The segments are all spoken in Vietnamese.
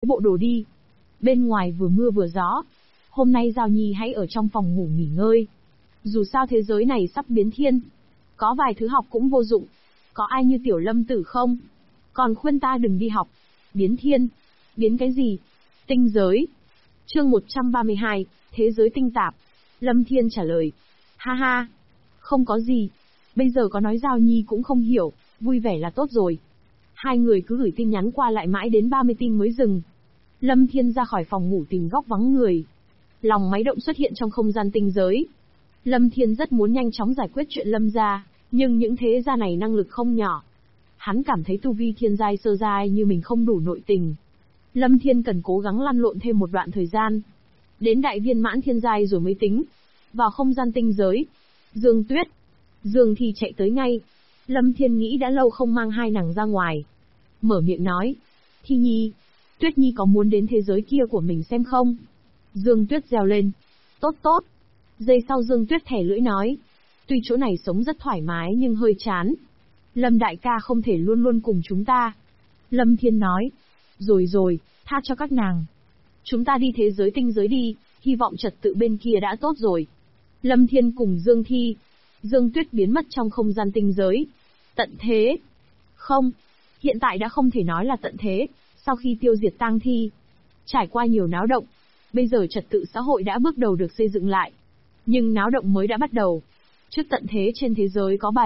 bộ đồ đi. Bên ngoài vừa mưa vừa gió. Hôm nay Giao Nhi hãy ở trong phòng ngủ nghỉ ngơi. Dù sao thế giới này sắp biến thiên. Có vài thứ học cũng vô dụng. Có ai như Tiểu Lâm Tử không? Còn khuyên ta đừng đi học. Biến thiên. Biến cái gì? Tinh giới. Chương 132, Thế giới tinh tạp. Lâm Thiên trả lời. Ha ha. Không có gì. Bây giờ có nói Giao Nhi cũng không hiểu, vui vẻ là tốt rồi. Hai người cứ gửi tin nhắn qua lại mãi đến 30 tin mới dừng. Lâm Thiên ra khỏi phòng ngủ tìm góc vắng người. Lòng máy động xuất hiện trong không gian tinh giới. Lâm Thiên rất muốn nhanh chóng giải quyết chuyện Lâm gia, nhưng những thế gia này năng lực không nhỏ. Hắn cảm thấy tu vi thiên giai sơ giai như mình không đủ nội tình. Lâm Thiên cần cố gắng lăn lộn thêm một đoạn thời gian. Đến đại viên mãn thiên giai rồi mới tính. Vào không gian tinh giới. Dương Tuyết. Dương Thi chạy tới ngay. Lâm Thiên nghĩ đã lâu không mang hai nàng ra ngoài. Mở miệng nói. Thi Nhi. Tuyết Nhi có muốn đến thế giới kia của mình xem không? Dương Tuyết reo lên. Tốt tốt. Giây sau Dương Tuyết thẻ lưỡi nói. Tuy chỗ này sống rất thoải mái nhưng hơi chán. Lâm đại ca không thể luôn luôn cùng chúng ta. Lâm Thiên nói. Rồi rồi, tha cho các nàng. Chúng ta đi thế giới tinh giới đi, hy vọng trật tự bên kia đã tốt rồi. Lâm Thiên cùng Dương Thi. Dương Tuyết biến mất trong không gian tinh giới. Tận thế. Không, hiện tại đã không thể nói là tận thế, sau khi tiêu diệt tang thi. Trải qua nhiều náo động, bây giờ trật tự xã hội đã bước đầu được xây dựng lại. Nhưng náo động mới đã bắt đầu. Trước tận thế trên thế giới có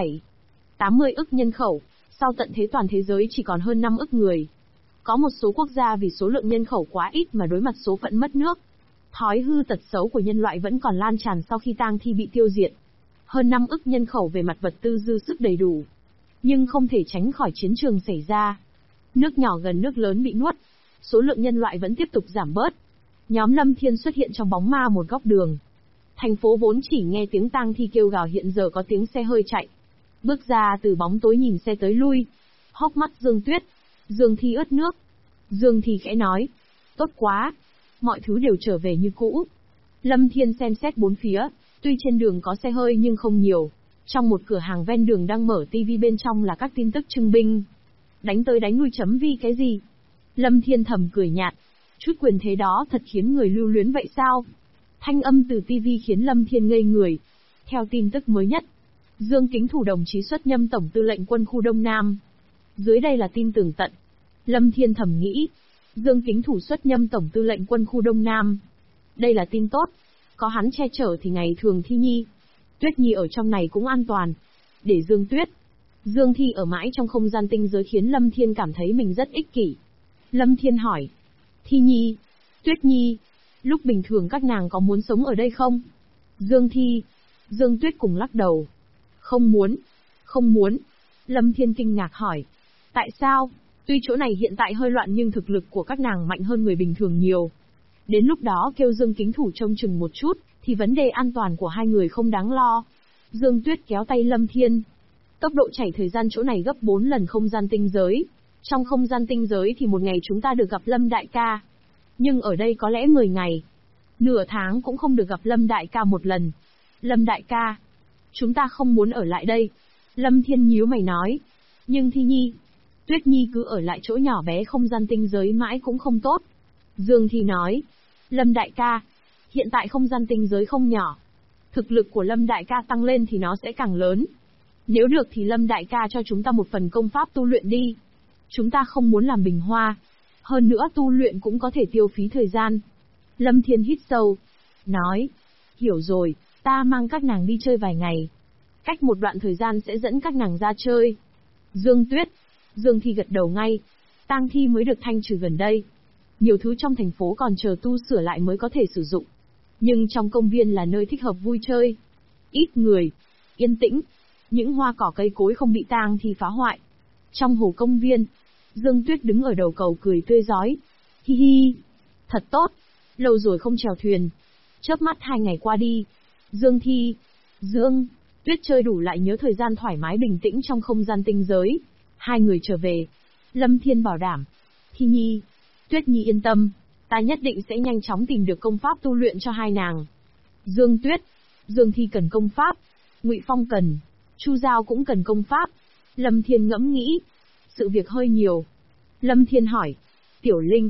80 ức nhân khẩu, sau tận thế toàn thế giới chỉ còn hơn 5 ức người. Có một số quốc gia vì số lượng nhân khẩu quá ít mà đối mặt số phận mất nước. Thói hư tật xấu của nhân loại vẫn còn lan tràn sau khi tang thi bị tiêu diệt. Hơn 5 ức nhân khẩu về mặt vật tư dư sức đầy đủ. Nhưng không thể tránh khỏi chiến trường xảy ra. Nước nhỏ gần nước lớn bị nuốt. Số lượng nhân loại vẫn tiếp tục giảm bớt. Nhóm Lâm Thiên xuất hiện trong bóng ma một góc đường. Thành phố vốn chỉ nghe tiếng tang thi kêu gào hiện giờ có tiếng xe hơi chạy. Bước ra từ bóng tối nhìn xe tới lui. Hốc mắt Dương Tuyết. Dương Thi ướt nước. Dương Thi khẽ nói. Tốt quá. Mọi thứ đều trở về như cũ. Lâm Thiên xem xét bốn phía. Tuy trên đường có xe hơi nhưng không nhiều. Trong một cửa hàng ven đường đang mở tivi bên trong là các tin tức trưng binh. Đánh tới đánh lui chấm vi cái gì? Lâm Thiên thầm cười nhạt. Chút quyền thế đó thật khiến người lưu luyến vậy sao? Thanh âm từ tivi khiến Lâm Thiên ngây người. Theo tin tức mới nhất, Dương Kính Thủ đồng chí xuất nhâm tổng tư lệnh quân khu Đông Nam. Dưới đây là tin tường tận. Lâm Thiên thầm nghĩ. Dương Kính Thủ xuất nhâm tổng tư lệnh quân khu Đông Nam. Đây là tin tốt. Có hắn che chở thì ngày thường Thi Nhi, Tuyết Nhi ở trong này cũng an toàn. Để Dương Tuyết, Dương Thi ở mãi trong không gian tinh giới khiến Lâm Thiên cảm thấy mình rất ích kỷ. Lâm Thiên hỏi. Thi Nhi, Tuyết Nhi, lúc bình thường các nàng có muốn sống ở đây không? Dương Thi, Dương Tuyết cùng lắc đầu. Không muốn. Không muốn. Lâm Thiên kinh ngạc hỏi. Tại sao? Tuy chỗ này hiện tại hơi loạn nhưng thực lực của các nàng mạnh hơn người bình thường nhiều. Đến lúc đó kêu Dương Kính Thủ trông chừng một chút, thì vấn đề an toàn của hai người không đáng lo. Dương Tuyết kéo tay Lâm Thiên. Tốc độ chảy thời gian chỗ này gấp 4 lần không gian tinh giới. Trong không gian tinh giới thì một ngày chúng ta được gặp Lâm đại ca. Nhưng ở đây có lẽ 10 ngày. Nửa tháng cũng không được gặp Lâm đại ca một lần. Lâm đại ca, chúng ta không muốn ở lại đây. Lâm Thiên nhíu mày nói. Nhưng Thi Nhi, Tuyết Nhi cứ ở lại chỗ nhỏ bé không gian tinh giới mãi cũng không tốt. Dương Thi nói. Lâm đại ca, hiện tại không gian tinh giới không nhỏ. Thực lực của Lâm đại ca tăng lên thì nó sẽ càng lớn. Nếu được thì Lâm đại ca cho chúng ta một phần công pháp tu luyện đi. Chúng ta không muốn làm bình hoa. Hơn nữa tu luyện cũng có thể tiêu phí thời gian. Lâm Thiên hít sâu. Nói. Hiểu rồi, ta mang các nàng đi chơi vài ngày. Cách một đoạn thời gian sẽ dẫn các nàng ra chơi. Dương Tuyết, Dương Thi gật đầu ngay. Tang thi mới được thanh trừ gần đây. Nhiều thứ trong thành phố còn chờ tu sửa lại mới có thể sử dụng. Nhưng trong công viên là nơi thích hợp vui chơi. Ít người, yên tĩnh, những hoa cỏ cây cối không bị tang thi phá hoại. Trong hồ công viên, Dương Tuyết đứng ở đầu cầu cười tươi rói. Hi hi, thật tốt, lâu rồi không chèo thuyền. Chớp mắt 2 ngày qua đi. Dương Thi, Dương Tuyết chơi đủ lại nhớ thời gian thoải mái bình tĩnh trong không gian tinh giới. Hai người trở về. Lâm Thiên bảo đảm. Thi Nhi, Tuyết Nhi yên tâm, ta nhất định sẽ nhanh chóng tìm được công pháp tu luyện cho hai nàng. Dương Tuyết, Dương Thi cần công pháp, Ngụy Phong cần, Chu Giao cũng cần công pháp. Lâm Thiên ngẫm nghĩ, sự việc hơi nhiều. Lâm Thiên hỏi, Tiểu Linh,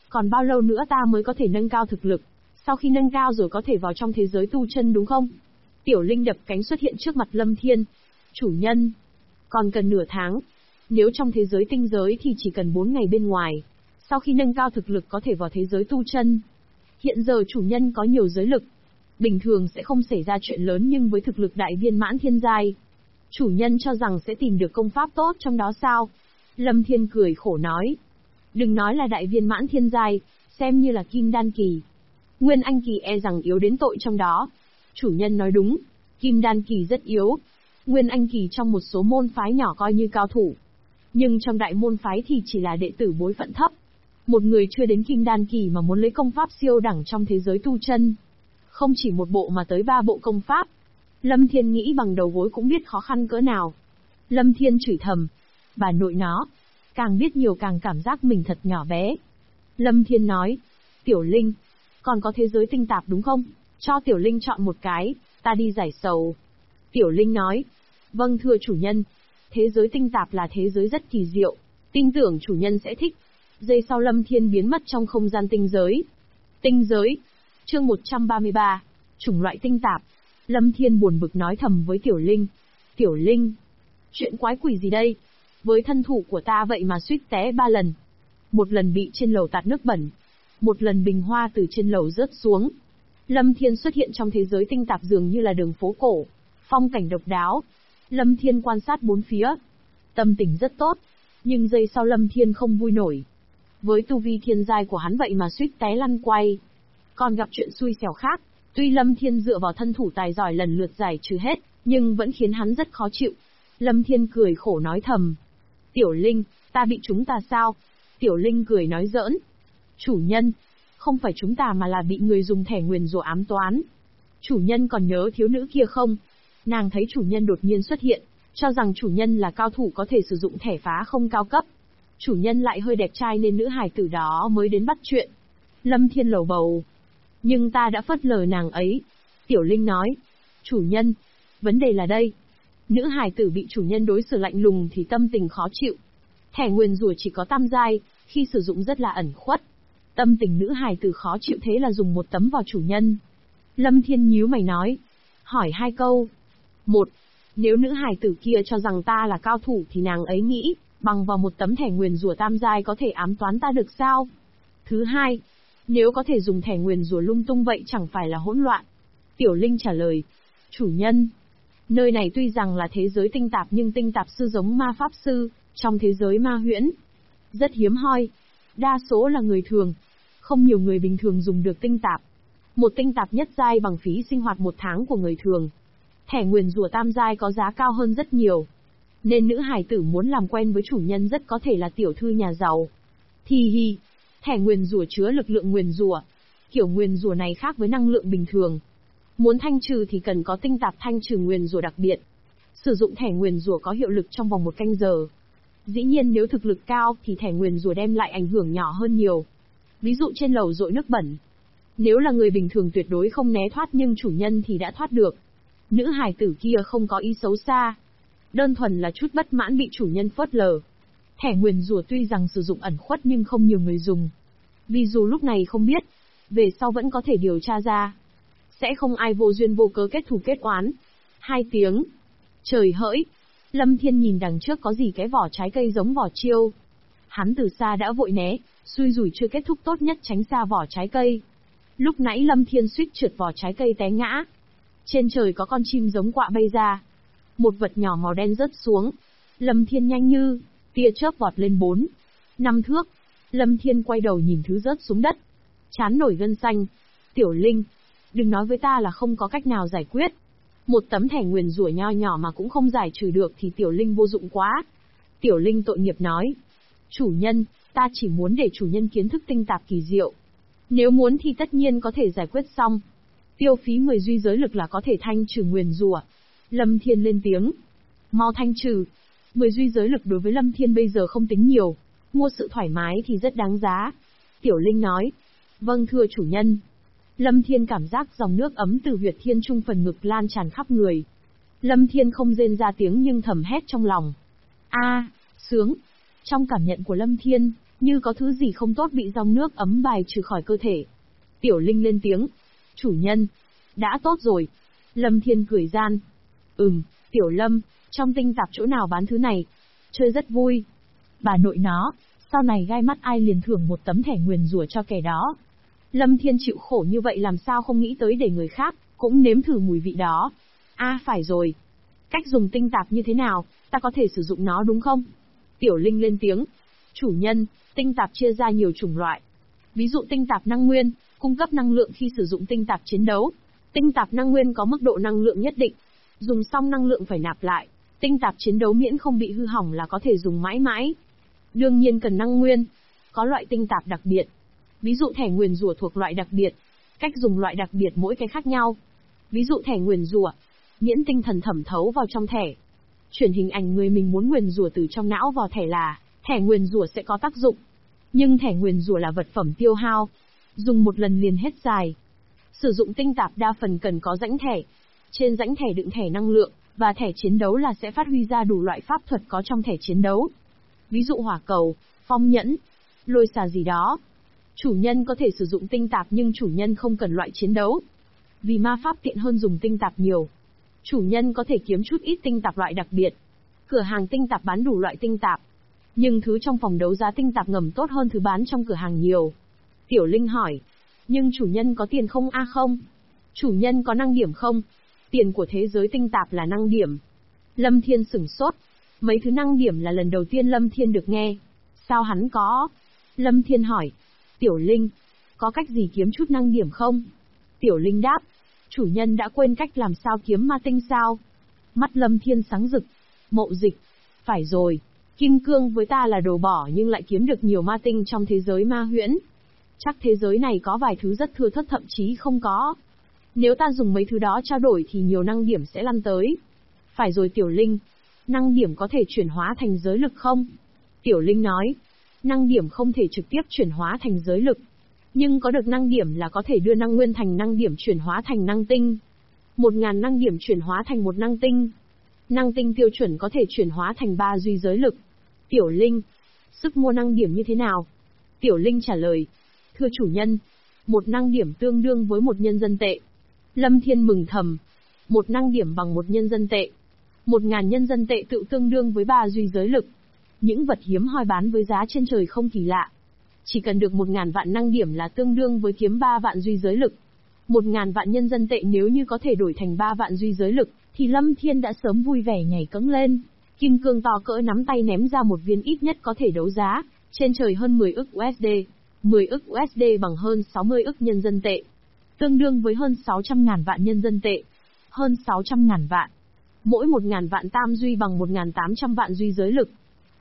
Còn bao lâu nữa ta mới có thể nâng cao thực lực? Sau khi nâng cao rồi có thể vào trong thế giới tu chân đúng không? Tiểu Linh đập cánh xuất hiện trước mặt Lâm Thiên. Chủ nhân, còn cần nửa tháng. Nếu trong thế giới tinh giới thì chỉ cần 4 ngày bên ngoài. Sau khi nâng cao thực lực có thể vào thế giới tu chân. Hiện giờ chủ nhân có nhiều giới lực. Bình thường sẽ không xảy ra chuyện lớn nhưng với thực lực đại viên mãn thiên giai. Chủ nhân cho rằng sẽ tìm được công pháp tốt trong đó sao? Lâm Thiên cười khổ nói. Đừng nói là đại viên mãn thiên giai, xem như là kim đan kỳ. Nguyên anh kỳ e rằng yếu đến tội trong đó. Chủ nhân nói đúng, kim đan kỳ rất yếu. Nguyên anh kỳ trong một số môn phái nhỏ coi như cao thủ. Nhưng trong đại môn phái thì chỉ là đệ tử bối phận thấp. Một người chưa đến kim đan kỳ mà muốn lấy công pháp siêu đẳng trong thế giới tu chân. Không chỉ một bộ mà tới 3 bộ công pháp. Lâm Thiên nghĩ bằng đầu gối cũng biết khó khăn cỡ nào. Lâm Thiên chửi thầm. Bà nội nó. Càng biết nhiều càng cảm giác mình thật nhỏ bé. Lâm Thiên nói. Tiểu Linh. Còn có thế giới tinh tạp đúng không? Cho Tiểu Linh chọn một cái, ta đi giải sầu. Tiểu Linh nói. Vâng thưa chủ nhân. Thế giới tinh tạp là thế giới rất kỳ diệu. Tin tưởng chủ nhân sẽ thích. Giây sau Lâm Thiên biến mất trong không gian tinh giới. Tinh giới. Chương 133. Chủng loại tinh tạp. Lâm Thiên buồn bực nói thầm với Tiểu Linh. Tiểu Linh. Chuyện quái quỷ gì đây? Với thân thủ của ta vậy mà suýt té 3 lần. Một lần bị trên lầu tạt nước bẩn. Một lần bình hoa từ trên lầu rớt xuống. Lâm Thiên xuất hiện trong thế giới tinh tạp dường như là đường phố cổ. Phong cảnh độc đáo. Lâm Thiên quan sát bốn phía. Tâm tình rất tốt. Nhưng giây sau Lâm Thiên không vui nổi. Với tu vi thiên giai của hắn vậy mà suýt té lăn quay. Còn gặp chuyện xui xẻo khác. Tuy Lâm Thiên dựa vào thân thủ tài giỏi lần lượt giải trừ hết, nhưng vẫn khiến hắn rất khó chịu. Lâm Thiên cười khổ nói thầm. Tiểu Linh, ta bị chúng ta sao? Tiểu Linh cười nói giỡn. Chủ nhân, không phải chúng ta mà là bị người dùng thẻ nguyền rủa ám toán. Chủ nhân còn nhớ thiếu nữ kia không? Nàng thấy chủ nhân đột nhiên xuất hiện, cho rằng chủ nhân là cao thủ có thể sử dụng thẻ phá không cao cấp. Chủ nhân lại hơi đẹp trai nên nữ hài tử đó mới đến bắt chuyện. Lâm Thiên lầu bầu. Nhưng ta đã phớt lờ nàng ấy. Tiểu Linh nói. Chủ nhân, vấn đề là đây. Nữ hài tử bị chủ nhân đối xử lạnh lùng thì tâm tình khó chịu. Thẻ nguyền rủa chỉ có tam giai, khi sử dụng rất là ẩn khuất. Tâm tình nữ hài tử khó chịu thế là dùng một tấm vào chủ nhân. Lâm Thiên nhíu mày nói. Hỏi 2 câu. 1. Nếu nữ hài tử kia cho rằng ta là cao thủ thì nàng ấy nghĩ, bằng vào một tấm thẻ nguyền rủa tam giai có thể ám toán ta được sao? Thứ 2. Nếu có thể dùng thẻ nguyền rủa lung tung vậy chẳng phải là hỗn loạn? Tiểu Linh trả lời. Chủ nhân. Nơi này tuy rằng là thế giới tinh tạp nhưng tinh tạp sư giống ma pháp sư, trong thế giới ma huyễn. Rất hiếm hoi. Đa số là người thường. Không nhiều người bình thường dùng được tinh tạp. Một tinh tạp nhất giai bằng phí sinh hoạt 1 tháng của người thường. Thẻ nguyền rủa tam giai có giá cao hơn rất nhiều. Nên nữ hài tử muốn làm quen với chủ nhân rất có thể là tiểu thư nhà giàu. Thì hi. Thẻ nguyền rủa chứa lực lượng nguyền rủa. Kiểu nguyền rủa này khác với năng lượng bình thường. Muốn thanh trừ thì cần có tinh tạp thanh trừ nguyền rủa đặc biệt. Sử dụng thẻ nguyền rủa có hiệu lực trong vòng 1 canh giờ. Dĩ nhiên nếu thực lực cao thì thẻ nguyền rủa đem lại ảnh hưởng nhỏ hơn nhiều. Ví dụ trên lầu dội nước bẩn. Nếu là người bình thường tuyệt đối không né thoát nhưng chủ nhân thì đã thoát được. Nữ hài tử kia không có ý xấu xa. Đơn thuần là chút bất mãn bị chủ nhân phớt lờ. Thẻ nguyền rủa tuy rằng sử dụng ẩn khuất nhưng không nhiều người dùng. Vì dù lúc này không biết, về sau vẫn có thể điều tra ra. Sẽ không ai vô duyên vô cớ kết thù kết oán. 2 tiếng. Trời hỡi. Lâm Thiên nhìn đằng trước có gì cái vỏ trái cây giống vỏ chiêu. Hắn từ xa đã vội né, xui rủi chưa kết thúc tốt nhất tránh xa vỏ trái cây. Lúc nãy Lâm Thiên suýt trượt vỏ trái cây té ngã. Trên trời có con chim giống quạ bay ra. Một vật nhỏ màu đen rớt xuống. Lâm Thiên nhanh như tia chớp vọt lên 4, 5 thước. Lâm Thiên quay đầu nhìn thứ rớt xuống đất. Chán nổi gân xanh. Tiểu Linh, đừng nói với ta là không có cách nào giải quyết. Một tấm thẻ nguyền rủa nho nhỏ mà cũng không giải trừ được thì Tiểu Linh vô dụng quá. Tiểu Linh tội nghiệp nói. Chủ nhân, ta chỉ muốn để chủ nhân kiến thức tinh tạp kỳ diệu. Nếu muốn thì tất nhiên có thể giải quyết xong. Tiêu phí 10 duy giới lực là có thể thanh trừ nguyền rủa. Lâm Thiên lên tiếng. Mau thanh trừ. 10 duy giới lực đối với Lâm Thiên bây giờ không tính nhiều. Mua sự thoải mái thì rất đáng giá. Tiểu Linh nói. Vâng thưa chủ nhân. Lâm Thiên cảm giác dòng nước ấm từ huyệt thiên trung phần ngực lan tràn khắp người. Lâm Thiên không rên ra tiếng nhưng thầm hét trong lòng. A, sướng. Trong cảm nhận của Lâm Thiên, Như có thứ gì không tốt bị dòng nước ấm bài trừ khỏi cơ thể. Tiểu Linh lên tiếng. Chủ nhân. Đã tốt rồi. Lâm Thiên cười gian. Tiểu Lâm, trong tinh tạp chỗ nào bán thứ này? Chơi rất vui. Bà nội nó, sau này gai mắt ai liền thưởng một tấm thẻ nguyền rủa cho kẻ đó. Lâm Thiên chịu khổ như vậy làm sao không nghĩ tới để người khác cũng nếm thử mùi vị đó. Phải rồi. Cách dùng tinh tạp như thế nào, ta có thể sử dụng nó đúng không? Tiểu Linh lên tiếng. Chủ nhân, tinh tạp chia ra nhiều chủng loại. Ví dụ tinh tạp năng nguyên, cung cấp năng lượng khi sử dụng tinh tạp chiến đấu. Tinh tạp năng nguyên có mức độ năng lượng nhất định. Dùng xong năng lượng phải nạp lại. Tinh tạp chiến đấu miễn không bị hư hỏng là có thể dùng mãi mãi. Đương nhiên cần năng nguyên. Có loại tinh tạp đặc biệt. Ví dụ thẻ nguyền rủa thuộc loại đặc biệt. Cách dùng loại đặc biệt mỗi cái khác nhau. Ví dụ thẻ nguyền rủa, miễn tinh thần thẩm thấu vào trong thẻ. Chuyển hình ảnh người mình muốn nguyền rủa từ trong não vào thẻ là, thẻ nguyền rủa sẽ có tác dụng. Nhưng thẻ nguyền rủa là vật phẩm tiêu hao. Dùng một lần liền hết dài. Sử dụng tinh tạp đa phần cần có rãnh thẻ. Trên rãnh thẻ đựng thẻ năng lượng, và thẻ chiến đấu là sẽ phát huy ra đủ loại pháp thuật có trong thẻ chiến đấu. Ví dụ hỏa cầu, phong nhẫn, lôi xà gì đó. Chủ nhân có thể sử dụng tinh tạp nhưng chủ nhân không cần loại chiến đấu. Vì ma pháp tiện hơn dùng tinh tạp nhiều. Chủ nhân có thể kiếm chút ít tinh tạp loại đặc biệt. Cửa hàng tinh tạp bán đủ loại tinh tạp. Nhưng thứ trong phòng đấu giá tinh tạp ngầm tốt hơn thứ bán trong cửa hàng nhiều. Tiểu Linh hỏi. Nhưng chủ nhân có tiền không không? Chủ nhân có năng điểm không? Tiền của thế giới tinh tạp là năng điểm. Lâm Thiên sửng sốt. Mấy thứ năng điểm là lần đầu tiên Lâm Thiên được nghe. Sao hắn có? Lâm Thiên hỏi. Tiểu Linh, có cách gì kiếm chút năng điểm không? Tiểu Linh đáp. Chủ nhân đã quên cách làm sao kiếm ma tinh sao? Mắt Lâm Thiên sáng rực. Mậu Dịch. Phải rồi. Kim cương với ta là đồ bỏ nhưng lại kiếm được nhiều ma tinh trong thế giới ma huyễn. Chắc thế giới này có vài thứ rất thưa thớt thậm chí không có. Nếu ta dùng mấy thứ đó trao đổi thì nhiều năng điểm sẽ lăn tới. Phải rồi Tiểu Linh. Năng điểm có thể chuyển hóa thành giới lực không? Tiểu Linh nói. Năng điểm không thể trực tiếp chuyển hóa thành giới lực. Nhưng có được năng điểm là có thể đưa năng nguyên thành năng điểm chuyển hóa thành năng tinh. 1000 năng điểm chuyển hóa thành một năng tinh. Năng tinh tiêu chuẩn có thể chuyển hóa thành 3 duy giới lực. Tiểu Linh. Sức mua năng điểm như thế nào? Tiểu Linh trả lời. Thưa chủ nhân. Một năng điểm tương đương với một nhân dân tệ. Lâm Thiên mừng thầm. Một năng điểm bằng một nhân dân tệ. 1000 nhân dân tệ tự tương đương với 3 duy giới lực. Những vật hiếm hoi bán với giá trên trời không kỳ lạ. Chỉ cần được 1000 vạn năng điểm là tương đương với kiếm 3 vạn duy giới lực. 1000 vạn nhân dân tệ nếu như có thể đổi thành 3 vạn duy giới lực, thì Lâm Thiên đã sớm vui vẻ nhảy cẫng lên. Kim cương to cỡ nắm tay ném ra một viên ít nhất có thể đấu giá, trên trời hơn 10 ức USD. 10 ức USD bằng hơn 60 ức nhân dân tệ. Tương đương với hơn 600.000 vạn nhân dân tệ. Hơn 600.000 vạn. Mỗi 1000 vạn tam duy bằng 1800 vạn duy giới lực.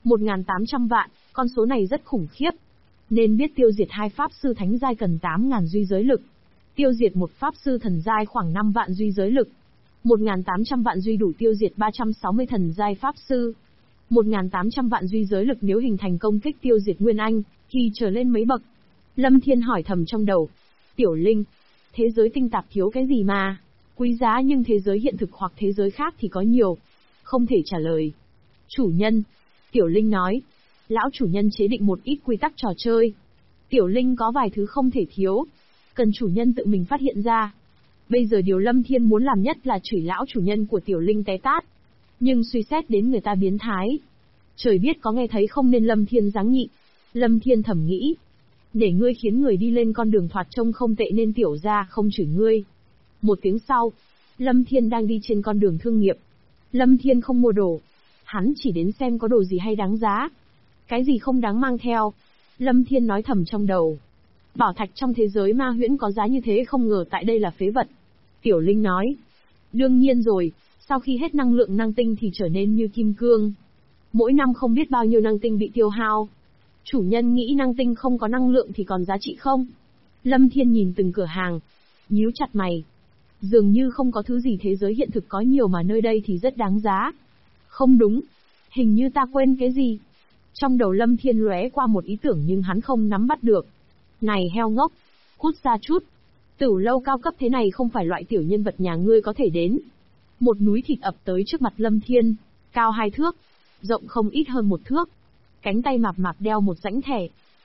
1800 vạn, con số này rất khủng khiếp. Nên biết tiêu diệt 2 pháp sư thánh giai cần 8000 duy giới lực. Tiêu diệt một pháp sư thần giai khoảng 5 vạn duy giới lực. 1800 vạn duy đủ tiêu diệt 360 thần giai pháp sư. 1800 vạn duy giới lực nếu hình thành công kích tiêu diệt Nguyên Anh, thì trở lên mấy bậc. Lâm Thiên hỏi thầm trong đầu. Tiểu Linh, thế giới tinh tạp thiếu cái gì mà? Quý giá nhưng thế giới hiện thực hoặc thế giới khác thì có nhiều. Không thể trả lời. Chủ nhân. Tiểu Linh nói. Lão chủ nhân chế định một ít quy tắc trò chơi. Tiểu Linh có vài thứ không thể thiếu. Cần chủ nhân tự mình phát hiện ra. Bây giờ điều Lâm Thiên muốn làm nhất là chửi lão chủ nhân của Tiểu Linh té tát. Nhưng suy xét đến người ta biến thái. Trời biết có nghe thấy không nên Lâm Thiên giáng nhị. Lâm Thiên thầm nghĩ. Để ngươi khiến người đi lên con đường thoạt trông không tệ nên tiểu ra không chửi ngươi. Một tiếng sau, Lâm Thiên đang đi trên con đường thương nghiệp. Lâm Thiên không mua đồ. Hắn chỉ đến xem có đồ gì hay đáng giá. Cái gì không đáng mang theo. Lâm Thiên nói thầm trong đầu. Bảo thạch trong thế giới ma huyễn có giá như thế không ngờ tại đây là phế vật. Tiểu Linh nói. Đương nhiên rồi, sau khi hết năng lượng năng tinh thì trở nên như kim cương. Mỗi năm không biết bao nhiêu năng tinh bị tiêu hao. Chủ nhân nghĩ năng tinh không có năng lượng thì còn giá trị không? Lâm Thiên nhìn từng cửa hàng. Nhíu chặt mày. Dường như không có thứ gì thế giới hiện thực có nhiều mà nơi đây thì rất đáng giá. Không đúng. Hình như ta quên cái gì. Trong đầu Lâm Thiên lóe qua một ý tưởng nhưng hắn không nắm bắt được. Này heo ngốc. Cút ra chút. Tửu lâu cao cấp thế này không phải loại tiểu nhân vật nhà ngươi có thể đến. Một núi thịt ập tới trước mặt Lâm Thiên. Cao 2 thước. Rộng không ít hơn 1 thước. Cánh tay mạp mạp đeo một rãnh thẻ.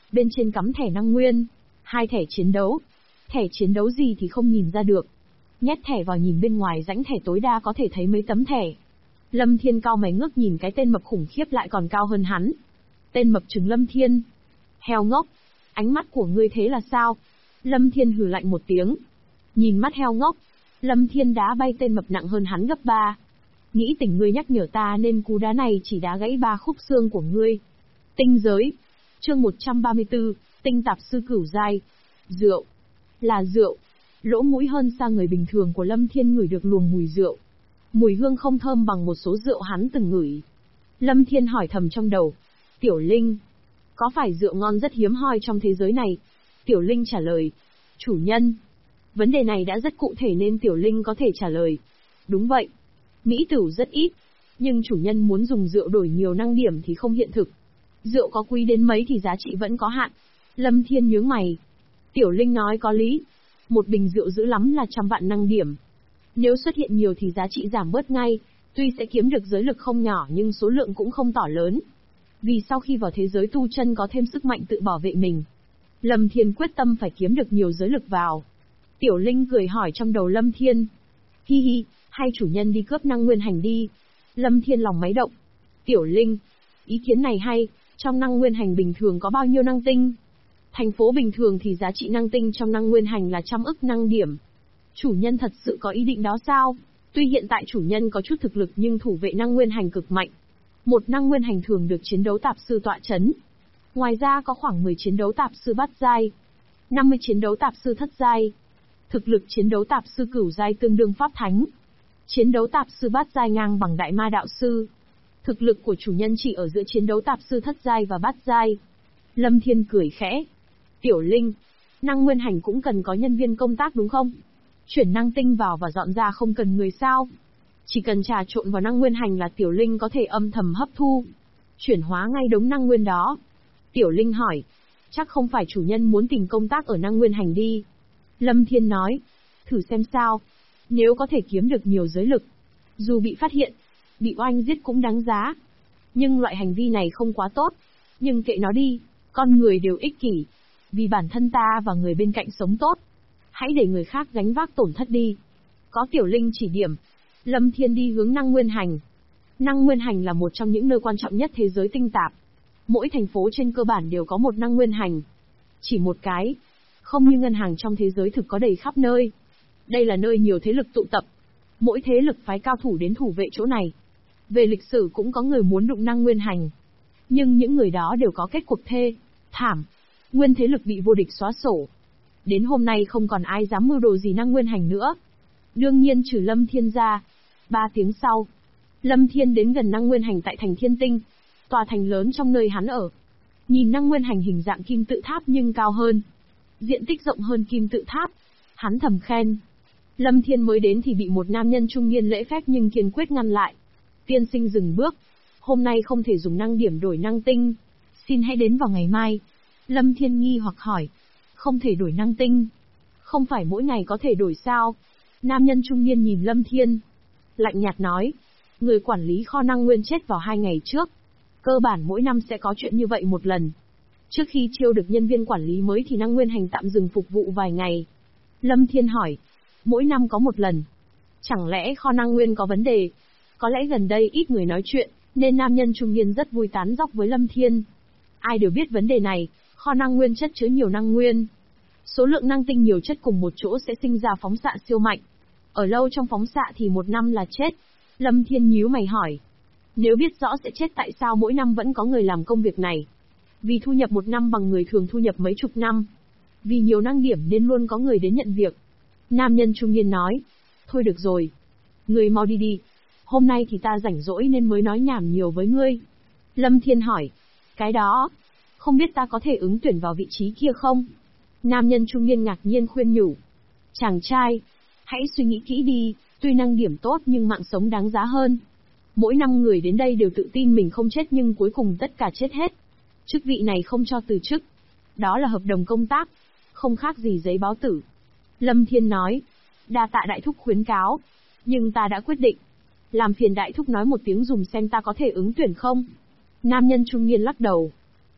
Bên trên cắm thẻ năng nguyên, 2 thẻ chiến đấu. Thẻ chiến đấu gì thì không nhìn ra được. Nhét thẻ vào nhìn bên ngoài rãnh thẻ tối đa có thể thấy mấy tấm thẻ. Lâm Thiên cau mày ngước nhìn cái tên mập khủng khiếp lại còn cao hơn hắn. Tên mập trừng Lâm Thiên. Heo ngốc, ánh mắt của ngươi thế là sao? Lâm Thiên hừ lạnh một tiếng. Nhìn mắt heo ngốc, Lâm Thiên đá bay tên mập nặng hơn hắn gấp 3. Nghĩ tình ngươi nhắc nhở ta nên cú đá này chỉ đá gãy 3 khúc xương của ngươi. Tinh giới. Chương 134, tinh tạp sư cửu giai. Rượu. Là rượu. Lỗ mũi hơn xa người bình thường của Lâm Thiên ngửi được luồng mùi rượu. Mùi hương không thơm bằng một số rượu hắn từng ngửi. Lâm Thiên hỏi thầm trong đầu. Tiểu Linh, có phải rượu ngon rất hiếm hoi trong thế giới này? Tiểu Linh trả lời. Chủ nhân. Vấn đề này đã rất cụ thể nên Tiểu Linh có thể trả lời. Đúng vậy. Mỹ tửu rất ít. Nhưng chủ nhân muốn dùng rượu đổi nhiều năng điểm thì không hiện thực. Rượu có quý đến mấy thì giá trị vẫn có hạn. Lâm Thiên nhướng mày. Tiểu Linh nói có lý. Một bình rượu dữ lắm là 100 vạn năng điểm. Nếu xuất hiện nhiều thì giá trị giảm bớt ngay, tuy sẽ kiếm được giới lực không nhỏ nhưng số lượng cũng không tỏ lớn. Vì sau khi vào thế giới tu chân có thêm sức mạnh tự bảo vệ mình. Lâm Thiên quyết tâm phải kiếm được nhiều giới lực vào. Tiểu Linh cười hỏi trong đầu Lâm Thiên. Hi hi, hay chủ nhân đi cướp năng nguyên hành đi. Lâm Thiên lòng máy động. Tiểu Linh, ý kiến này hay, trong năng nguyên hành bình thường có bao nhiêu năng tinh? Thành phố bình thường thì giá trị năng tinh trong năng nguyên hành là 100 ức năng điểm. Chủ nhân thật sự có ý định đó sao? Tuy hiện tại chủ nhân có chút thực lực nhưng thủ vệ năng nguyên hành cực mạnh. Một năng nguyên hành thường được chiến đấu tạp sư tọa chấn. Ngoài ra có khoảng 10 chiến đấu tạp sư bát giai, 50 chiến đấu tạp sư thất giai. Thực lực chiến đấu tạp sư cửu giai tương đương pháp thánh. Chiến đấu tạp sư bát giai ngang bằng đại ma đạo sư. Thực lực của chủ nhân chỉ ở giữa chiến đấu tạp sư thất giai và bát giai. Lâm Thiên cười khẽ. Tiểu Linh, năng nguyên hành cũng cần có nhân viên công tác đúng không? Chuyển năng tinh vào và dọn ra không cần người sao? Chỉ cần trà trộn vào năng nguyên hành là Tiểu Linh có thể âm thầm hấp thu, chuyển hóa ngay đống năng nguyên đó. Tiểu Linh hỏi, chắc không phải chủ nhân muốn tìm công tác ở năng nguyên hành đi. Lâm Thiên nói, thử xem sao. Nếu có thể kiếm được nhiều giới lực, dù bị phát hiện, bị oanh giết cũng đáng giá. Nhưng loại hành vi này không quá tốt. Nhưng kệ nó đi, con người đều ích kỷ. Vì bản thân ta và người bên cạnh sống tốt, hãy để người khác gánh vác tổn thất đi. Có Tiểu Linh chỉ điểm, Lâm Thiên đi hướng năng nguyên hành. Năng nguyên hành là một trong những nơi quan trọng nhất thế giới tinh tạp. Mỗi thành phố trên cơ bản đều có một năng nguyên hành. Chỉ một cái, không như ngân hàng trong thế giới thực có đầy khắp nơi. Đây là nơi nhiều thế lực tụ tập. Mỗi thế lực phái cao thủ đến thủ vệ chỗ này. Về lịch sử cũng có người muốn đụng năng nguyên hành. Nhưng những người đó đều có kết cuộc thê, thảm. Nguyên thế lực bị vô địch xóa sổ. Đến hôm nay không còn ai dám mưu đồ gì năng nguyên hành nữa. Đương nhiên trừ Lâm Thiên ra. 3 tiếng sau, Lâm Thiên đến gần năng nguyên hành tại thành Thiên Tinh, tòa thành lớn trong nơi hắn ở. Nhìn năng nguyên hành hình dạng kim tự tháp nhưng cao hơn, diện tích rộng hơn kim tự tháp. Hắn thầm khen. Lâm Thiên mới đến thì bị một nam nhân trung niên lễ phép nhưng kiên quyết ngăn lại. Tiên sinh dừng bước. Hôm nay không thể dùng năng điểm đổi năng tinh. Xin hãy đến vào ngày mai. Lâm Thiên nghi hoặc hỏi. Không thể đổi năng tinh? Không phải mỗi ngày có thể đổi sao? Nam nhân trung niên nhìn Lâm Thiên, lạnh nhạt nói. Người quản lý kho năng nguyên chết vào 2 ngày trước. Cơ bản mỗi năm sẽ có chuyện như vậy một lần. Trước khi chiêu được nhân viên quản lý mới thì năng nguyên hành tạm dừng phục vụ vài ngày. Lâm Thiên hỏi. Mỗi năm có một lần. Chẳng lẽ kho năng nguyên có vấn đề? Có lẽ gần đây ít người nói chuyện, nên nam nhân trung niên rất vui tán dóc với Lâm Thiên. Ai đều biết vấn đề này, kho năng nguyên chất chứa nhiều năng nguyên. Số lượng năng tinh nhiều chất cùng một chỗ sẽ sinh ra phóng xạ siêu mạnh. Ở lâu trong phóng xạ thì một năm là chết. Lâm Thiên nhíu mày hỏi. Nếu biết rõ sẽ chết tại sao mỗi năm vẫn có người làm công việc này? Vì thu nhập một năm bằng người thường thu nhập mấy chục năm. Vì nhiều năng điểm nên luôn có người đến nhận việc. Nam nhân trung niên nói. Thôi được rồi. Ngươi mau đi đi. Hôm nay thì ta rảnh rỗi nên mới nói nhảm nhiều với ngươi. Lâm Thiên hỏi. Cái đó, không biết ta có thể ứng tuyển vào vị trí kia không? Nam nhân trung niên ngạc nhiên khuyên nhủ. Chàng trai, hãy suy nghĩ kỹ đi, tuy năng điểm tốt nhưng mạng sống đáng giá hơn. Mỗi năm người đến đây đều tự tin mình không chết nhưng cuối cùng tất cả chết hết. Chức vị này không cho từ chức. Đó là hợp đồng công tác, không khác gì giấy báo tử. Lâm Thiên nói. Đa tạ đại thúc khuyến cáo. Nhưng ta đã quyết định. Làm phiền đại thúc nói một tiếng dùm xem ta có thể ứng tuyển không? Nam nhân trung niên lắc đầu.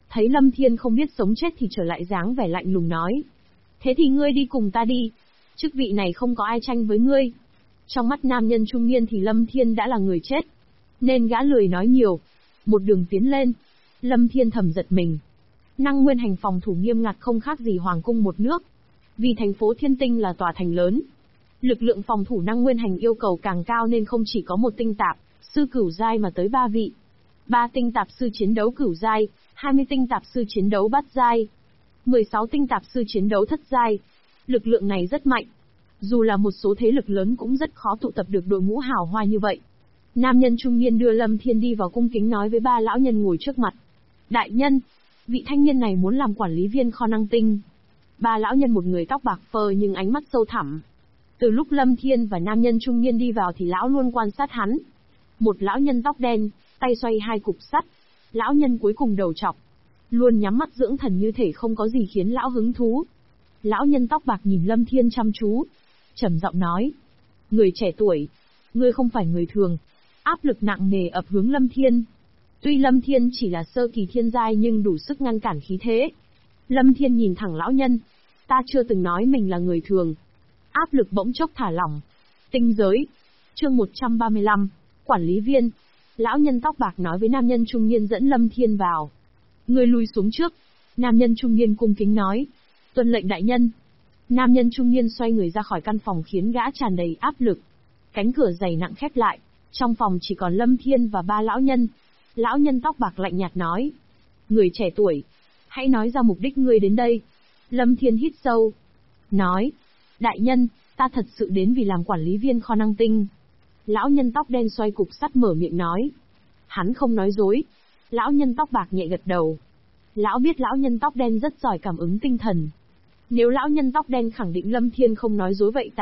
Thấy Lâm Thiên không biết sống chết thì trở lại dáng vẻ lạnh lùng nói. Thế thì ngươi đi cùng ta đi. Chức vị này không có ai tranh với ngươi. Trong mắt nam nhân trung niên thì Lâm Thiên đã là người chết. Nên gã lười nói nhiều. Một đường tiến lên. Lâm Thiên thầm giật mình. Năng Nguyên Hành phòng thủ nghiêm ngặt không khác gì hoàng cung một nước. Vì thành phố Thiên Tinh là tòa thành lớn. Lực lượng phòng thủ Năng Nguyên Hành yêu cầu càng cao nên không chỉ có một tinh tạp sư cửu giai mà tới 3 vị. 3 tinh tạp sư chiến đấu cửu giai, 20 tinh tạp sư chiến đấu bát giai, 16 tinh tạp sư chiến đấu thất giai. Lực lượng này rất mạnh. Dù là một số thế lực lớn cũng rất khó tụ tập được đội ngũ hào hoa như vậy. Nam nhân trung niên đưa Lâm Thiên đi vào cung kính nói với 3 lão nhân ngồi trước mặt. Đại nhân, vị thanh niên này muốn làm quản lý viên kho năng tinh. 3 lão nhân, một người tóc bạc phơ nhưng ánh mắt sâu thẳm. Từ lúc Lâm Thiên và nam nhân trung niên đi vào thì lão luôn quan sát hắn. Một lão nhân tóc đen, tay xoay 2 cục sắt. Lão nhân cuối cùng đầu trọc. Luôn nhắm mắt dưỡng thần như thể không có gì khiến lão hứng thú. Lão nhân tóc bạc nhìn Lâm Thiên chăm chú. Trầm giọng nói. Người trẻ tuổi, ngươi không phải người thường. Áp lực nặng nề ập hướng Lâm Thiên. Tuy Lâm Thiên chỉ là sơ kỳ thiên giai nhưng đủ sức ngăn cản khí thế. Lâm Thiên nhìn thẳng lão nhân. Ta chưa từng nói mình là người thường. Áp lực bỗng chốc thả lỏng. Tinh giới. Chương 135. Quản lý viên. Lão nhân tóc bạc nói với nam nhân trung niên dẫn Lâm Thiên vào. Người lùi xuống trước. Nam nhân trung niên cung kính nói. Tuân lệnh đại nhân. Nam nhân trung niên xoay người ra khỏi căn phòng khiến gã tràn đầy áp lực. Cánh cửa dày nặng khép lại. Trong phòng chỉ còn Lâm Thiên và 3 lão nhân. Lão nhân tóc bạc lạnh nhạt nói. Người trẻ tuổi, hãy nói ra mục đích ngươi đến đây. Lâm Thiên hít sâu. Nói. Đại nhân, ta thật sự đến vì làm quản lý viên kho năng tinh. Lão nhân tóc đen xoay cục sắt mở miệng nói. Hắn không nói dối. Lão nhân tóc bạc nhẹ gật đầu. Lão biết lão nhân tóc đen rất giỏi cảm ứng tinh thần. Nếu lão nhân tóc đen khẳng định Lâm Thiên không nói dối vậy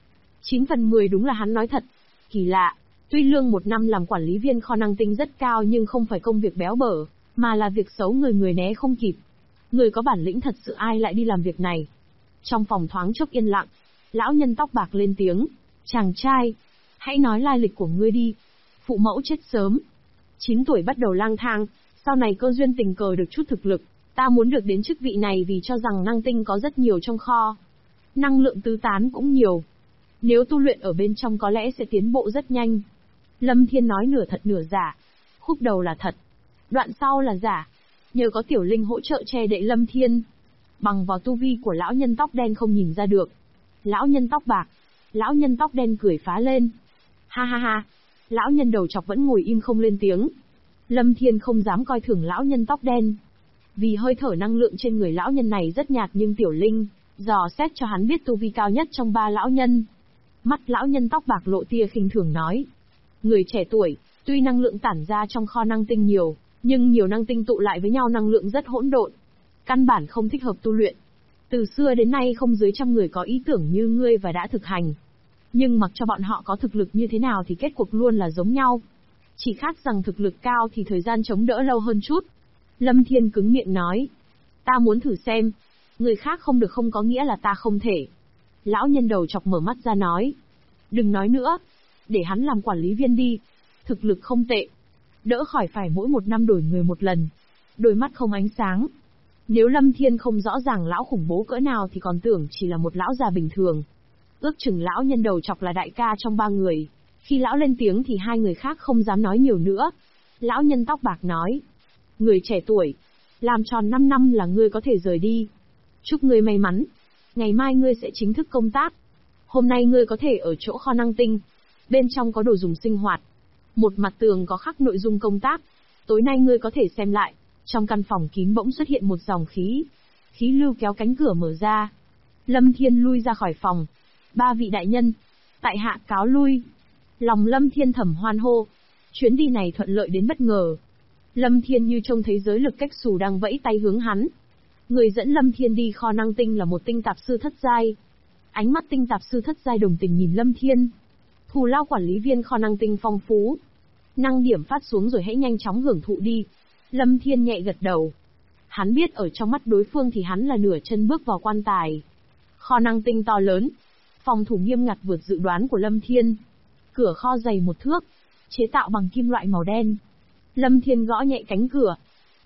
9 phần 10 đúng là hắn nói thật. Kỳ lạ, tuy lương 1 năm làm quản lý viên kho năng tinh rất cao nhưng không phải công việc béo bở, mà là việc xấu người né không kịp. Người có bản lĩnh thật sự ai lại đi làm việc này. Trong phòng thoáng chốc yên lặng, lão nhân tóc bạc lên tiếng. Chàng trai, hãy nói lai lịch của ngươi đi. Phụ mẫu chết sớm. 9 tuổi bắt đầu lang thang, sau này cơ duyên tình cờ được chút thực lực. Ta muốn được đến chức vị này vì cho rằng năng tinh có rất nhiều trong kho. Năng lượng tứ tán cũng nhiều. Nếu tu luyện ở bên trong có lẽ sẽ tiến bộ rất nhanh. Lâm Thiên nói nửa thật nửa giả. Khúc đầu là thật, đoạn sau là giả. Nhờ có Tiểu Linh hỗ trợ che đậy Lâm Thiên. Bằng vào tu vi của lão nhân tóc đen không nhìn ra được. Lão nhân tóc bạc. Lão nhân tóc đen cười phá lên. Ha ha ha. Lão nhân đầu chọc vẫn ngồi im không lên tiếng. Lâm Thiên không dám coi thường lão nhân tóc đen. Vì hơi thở năng lượng trên người lão nhân này rất nhạt nhưng Tiểu Linh dò xét cho hắn biết tu vi cao nhất trong 3 lão nhân. Mắt lão nhân tóc bạc lộ tia khinh thường nói. Người trẻ tuổi, tuy năng lượng tản ra trong kho năng tinh nhiều, nhưng nhiều năng tinh tụ lại với nhau năng lượng rất hỗn độn. Căn bản không thích hợp tu luyện. Từ xưa đến nay không dưới 100 người có ý tưởng như ngươi và đã thực hành. Nhưng mặc cho bọn họ có thực lực như thế nào thì kết cuộc luôn là giống nhau. Chỉ khác rằng thực lực cao thì thời gian chống đỡ lâu hơn chút. Lâm Thiên cứng miệng nói. Ta muốn thử xem. Người khác không được không có nghĩa là ta không thể. Lão nhân đầu chọc mở mắt ra nói. Đừng nói nữa. Để hắn làm quản lý viên đi. Thực lực không tệ. Đỡ khỏi phải mỗi 1 năm đổi người 1 lần. Đôi mắt không ánh sáng. Nếu Lâm Thiên không rõ ràng lão khủng bố cỡ nào thì còn tưởng chỉ là một lão già bình thường. Ước chừng lão nhân đầu chọc là đại ca trong 3 người. Khi lão lên tiếng thì 2 người khác không dám nói nhiều nữa. Lão nhân tóc bạc nói. Người trẻ tuổi, làm tròn 5 năm là ngươi có thể rời đi. Chúc ngươi may mắn. Ngày mai ngươi sẽ chính thức công tác. Hôm nay ngươi có thể ở chỗ kho năng tinh. Bên trong có đồ dùng sinh hoạt. Một mặt tường có khắc nội dung công tác. Tối nay ngươi có thể xem lại. Trong căn phòng kín bỗng xuất hiện một dòng khí. Khí lưu kéo cánh cửa mở ra. Lâm Thiên lui ra khỏi phòng. 3 vị đại nhân. Tại hạ cáo lui. Lòng Lâm Thiên thầm hoan hô. Chuyến đi này thuận lợi đến bất ngờ. Lâm Thiên như trông thấy giới lực cách xù đang vẫy tay hướng hắn. Người dẫn Lâm Thiên đi kho năng tinh là một tinh tạp sư thất giai. Ánh mắt tinh tạp sư thất giai đồng tình nhìn Lâm Thiên. Thù lao quản lý viên kho năng tinh phong phú. Năng điểm phát xuống rồi hãy nhanh chóng hưởng thụ đi. Lâm Thiên nhẹ gật đầu. Hắn biết ở trong mắt đối phương thì hắn là nửa chân bước vào quan tài. Kho năng tinh to lớn. Phòng thủ nghiêm ngặt vượt dự đoán của Lâm Thiên. Cửa kho dày 1 thước. Chế tạo bằng kim loại màu đen. Lâm Thiên gõ nhẹ cánh cửa.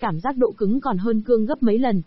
cảm giác độ cứng còn hơn cương gấp mấy lần.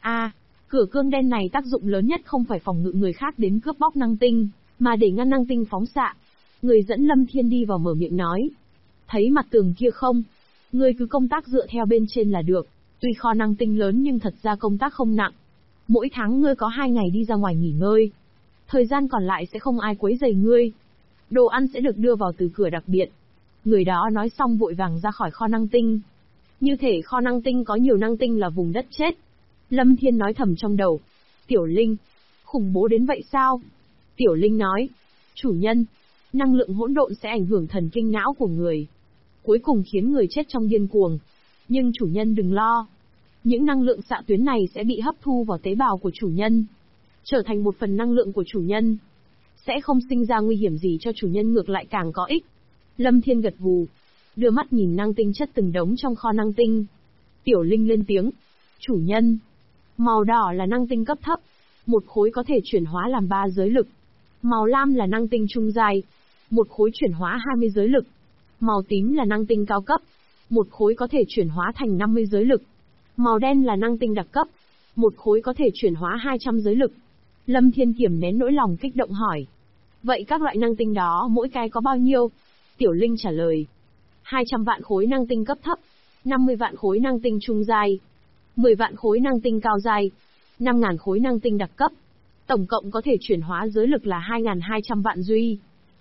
Cửa cương đen này tác dụng lớn nhất không phải phòng ngự người khác đến cướp bóc năng tinh, mà để ngăn năng tinh phóng xạ. Người dẫn Lâm Thiên đi vào mở miệng nói. Thấy mặt tường kia không? Ngươi cứ công tác dựa theo bên trên là được. Tuy kho năng tinh lớn nhưng thật ra công tác không nặng. Mỗi tháng ngươi có 2 ngày đi ra ngoài nghỉ ngơi. Thời gian còn lại sẽ không ai quấy rầy ngươi. Đồ ăn sẽ được đưa vào từ cửa đặc biệt. Người đó nói xong vội vàng ra khỏi kho năng tinh. Như thể kho năng tinh có nhiều năng tinh là vùng đất chết. Lâm Thiên nói thầm trong đầu. Tiểu Linh, khủng bố đến vậy sao? Tiểu Linh nói. Chủ nhân, năng lượng hỗn độn sẽ ảnh hưởng thần kinh não của người. Cuối cùng khiến người chết trong điên cuồng. Nhưng chủ nhân đừng lo. Những năng lượng xạ tuyến này sẽ bị hấp thu vào tế bào của chủ nhân. Trở thành một phần năng lượng của chủ nhân. Sẽ không sinh ra nguy hiểm gì cho chủ nhân, ngược lại càng có ích. Lâm Thiên gật gù. Đưa mắt nhìn năng tinh chất từng đống trong kho năng tinh. Tiểu Linh lên tiếng. Chủ nhân. Màu đỏ là năng tinh cấp thấp. Một khối có thể chuyển hóa làm 3 giới lực. Màu lam là năng tinh trung giai. Một khối chuyển hóa 20 giới lực. Màu tím là năng tinh cao cấp. Một khối có thể chuyển hóa thành 50 giới lực. Màu đen là năng tinh đặc cấp. Một khối có thể chuyển hóa 200 giới lực. Lâm Thiên kiềm nén nỗi lòng kích động hỏi. Vậy các loại năng tinh đó mỗi cái có bao nhiêu? Tiểu Linh trả lời. 200 vạn khối năng tinh cấp thấp. 50 vạn khối năng tinh trung giai. 10 vạn khối năng tinh cao giai. 5.000 khối năng tinh đặc cấp. Tổng cộng có thể chuyển hóa giới lực là 2.200 vạn duy.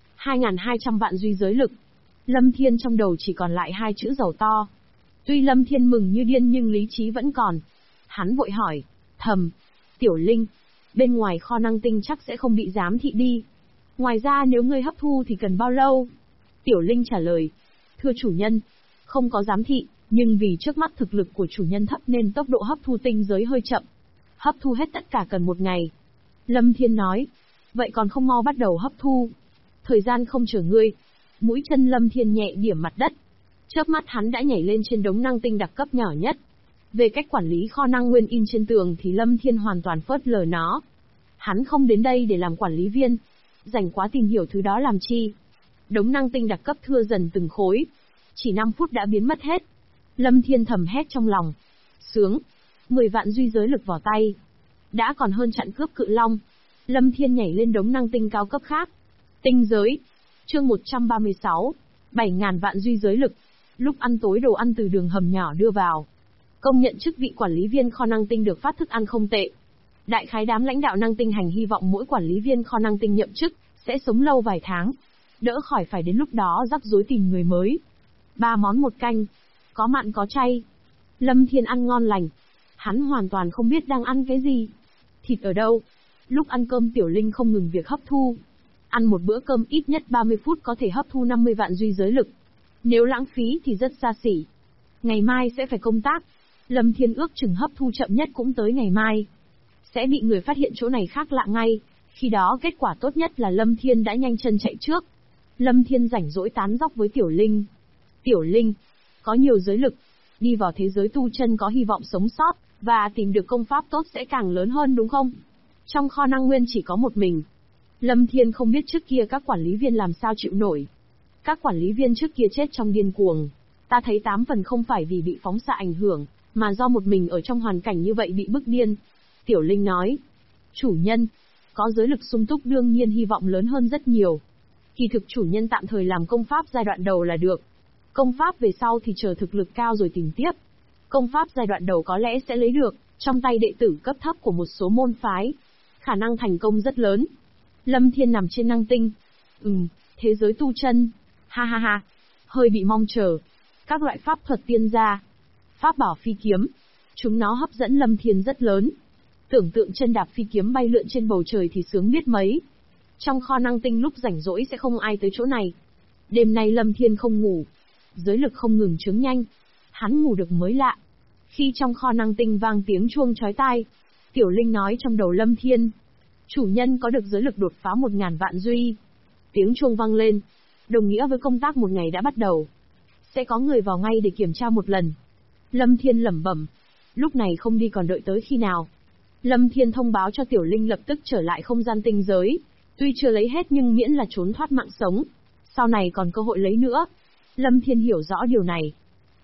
2.200 vạn duy giới lực. Lâm Thiên trong đầu chỉ còn lại 2 chữ dầu to. Tuy Lâm Thiên mừng như điên nhưng lý trí vẫn còn. Hắn vội hỏi. Thầm. Tiểu Linh. Bên ngoài kho năng tinh chắc sẽ không bị giám thị đi. Ngoài ra nếu ngươi hấp thu thì cần bao lâu? Tiểu Linh trả lời. Thưa chủ nhân. Không có giám thị, nhưng vì trước mắt thực lực của chủ nhân thấp nên tốc độ hấp thu tinh giới hơi chậm. Hấp thu hết tất cả cần 1 ngày. Lâm Thiên nói. Vậy còn không mau bắt đầu hấp thu. Thời gian không chờ ngươi. Mũi chân Lâm Thiên nhẹ điểm mặt đất. Chớp mắt hắn đã nhảy lên trên đống năng tinh đặc cấp nhỏ nhất. Về cách quản lý kho năng nguyên in trên tường thì Lâm Thiên hoàn toàn phớt lờ nó. Hắn không đến đây để làm quản lý viên. Rảnh quá tìm hiểu thứ đó làm chi. Đống năng tinh đặc cấp thưa dần từng khối. Chỉ 5 phút đã biến mất hết. Lâm Thiên thầm hét trong lòng. Sướng. 10 vạn duy giới lực vào tay. Đã còn hơn chặn cướp cự long. Lâm Thiên nhảy lên đống năng tinh cao cấp khác. Tinh giới. Chương 136. 7.000 vạn duy giới lực. Lúc ăn tối đồ ăn từ đường hầm nhỏ đưa vào. Công nhận chức vị quản lý viên kho năng tinh được phát thức ăn không tệ. Đại khái đám lãnh đạo năng tinh hành hy vọng mỗi quản lý viên kho năng tinh nhậm chức sẽ sống lâu vài tháng. Đỡ khỏi phải đến lúc đó rắc rối tìm người mới. 3 món 1 canh. Có mặn có chay. Lâm Thiên ăn ngon lành. Hắn hoàn toàn không biết đang ăn cái gì. Thịt ở đâu? Lúc ăn cơm Tiểu Linh không ngừng việc hấp thu. Ăn một bữa cơm ít nhất 30 phút có thể hấp thu 50 vạn duy giới lực. Nếu lãng phí thì rất xa xỉ. Ngày mai sẽ phải công tác. Lâm Thiên ước chừng hấp thu chậm nhất cũng tới ngày mai. Sẽ bị người phát hiện chỗ này khác lạ ngay. Khi đó kết quả tốt nhất là Lâm Thiên đã nhanh chân chạy trước. Lâm Thiên rảnh rỗi tán dóc với Tiểu Linh. Tiểu Linh, có nhiều giới lực. Đi vào thế giới tu chân có hy vọng sống sót, và tìm được công pháp tốt sẽ càng lớn hơn đúng không? Trong kho năng nguyên chỉ có một mình. Lâm Thiên không biết trước kia các quản lý viên làm sao chịu nổi. Các quản lý viên trước kia chết trong điên cuồng. Ta thấy 8 phần không phải vì bị phóng xạ ảnh hưởng, mà do một mình ở trong hoàn cảnh như vậy bị bức điên. Tiểu Linh nói. Chủ nhân, có giới lực sung túc đương nhiên hy vọng lớn hơn rất nhiều. Kỳ thực chủ nhân tạm thời làm công pháp giai đoạn đầu là được. Công pháp về sau thì chờ thực lực cao rồi tìm tiếp. Công pháp giai đoạn đầu có lẽ sẽ lấy được, trong tay đệ tử cấp thấp của một số môn phái. Khả năng thành công rất lớn. Lâm Thiên nằm trên năng tinh. Thế giới tu chân. Ha ha ha. Hơi bị mong chờ. Các loại pháp thuật tiên gia. Pháp bảo phi kiếm. Chúng nó hấp dẫn Lâm Thiên rất lớn. Tưởng tượng chân đạp phi kiếm bay lượn trên bầu trời thì sướng biết mấy. Trong kho năng tinh lúc rảnh rỗi sẽ không ai tới chỗ này. Đêm nay Lâm Thiên không ngủ. Giới lực không ngừng chướng nhanh. Hắn ngủ được mới lạ. Khi trong kho năng tinh vang tiếng chuông chói tai, Tiểu Linh nói trong đầu Lâm Thiên. Chủ nhân có được giới lực đột phá 1.000 vạn duy. Tiếng chuông vang lên. Đồng nghĩa với công tác một ngày đã bắt đầu. Sẽ có người vào ngay để kiểm tra một lần. Lâm Thiên lẩm bẩm. Lúc này không đi còn đợi tới khi nào. Lâm Thiên thông báo cho Tiểu Linh lập tức trở lại không gian tinh giới. Tuy chưa lấy hết nhưng miễn là trốn thoát mạng sống. Sau này còn cơ hội lấy nữa. Lâm Thiên hiểu rõ điều này.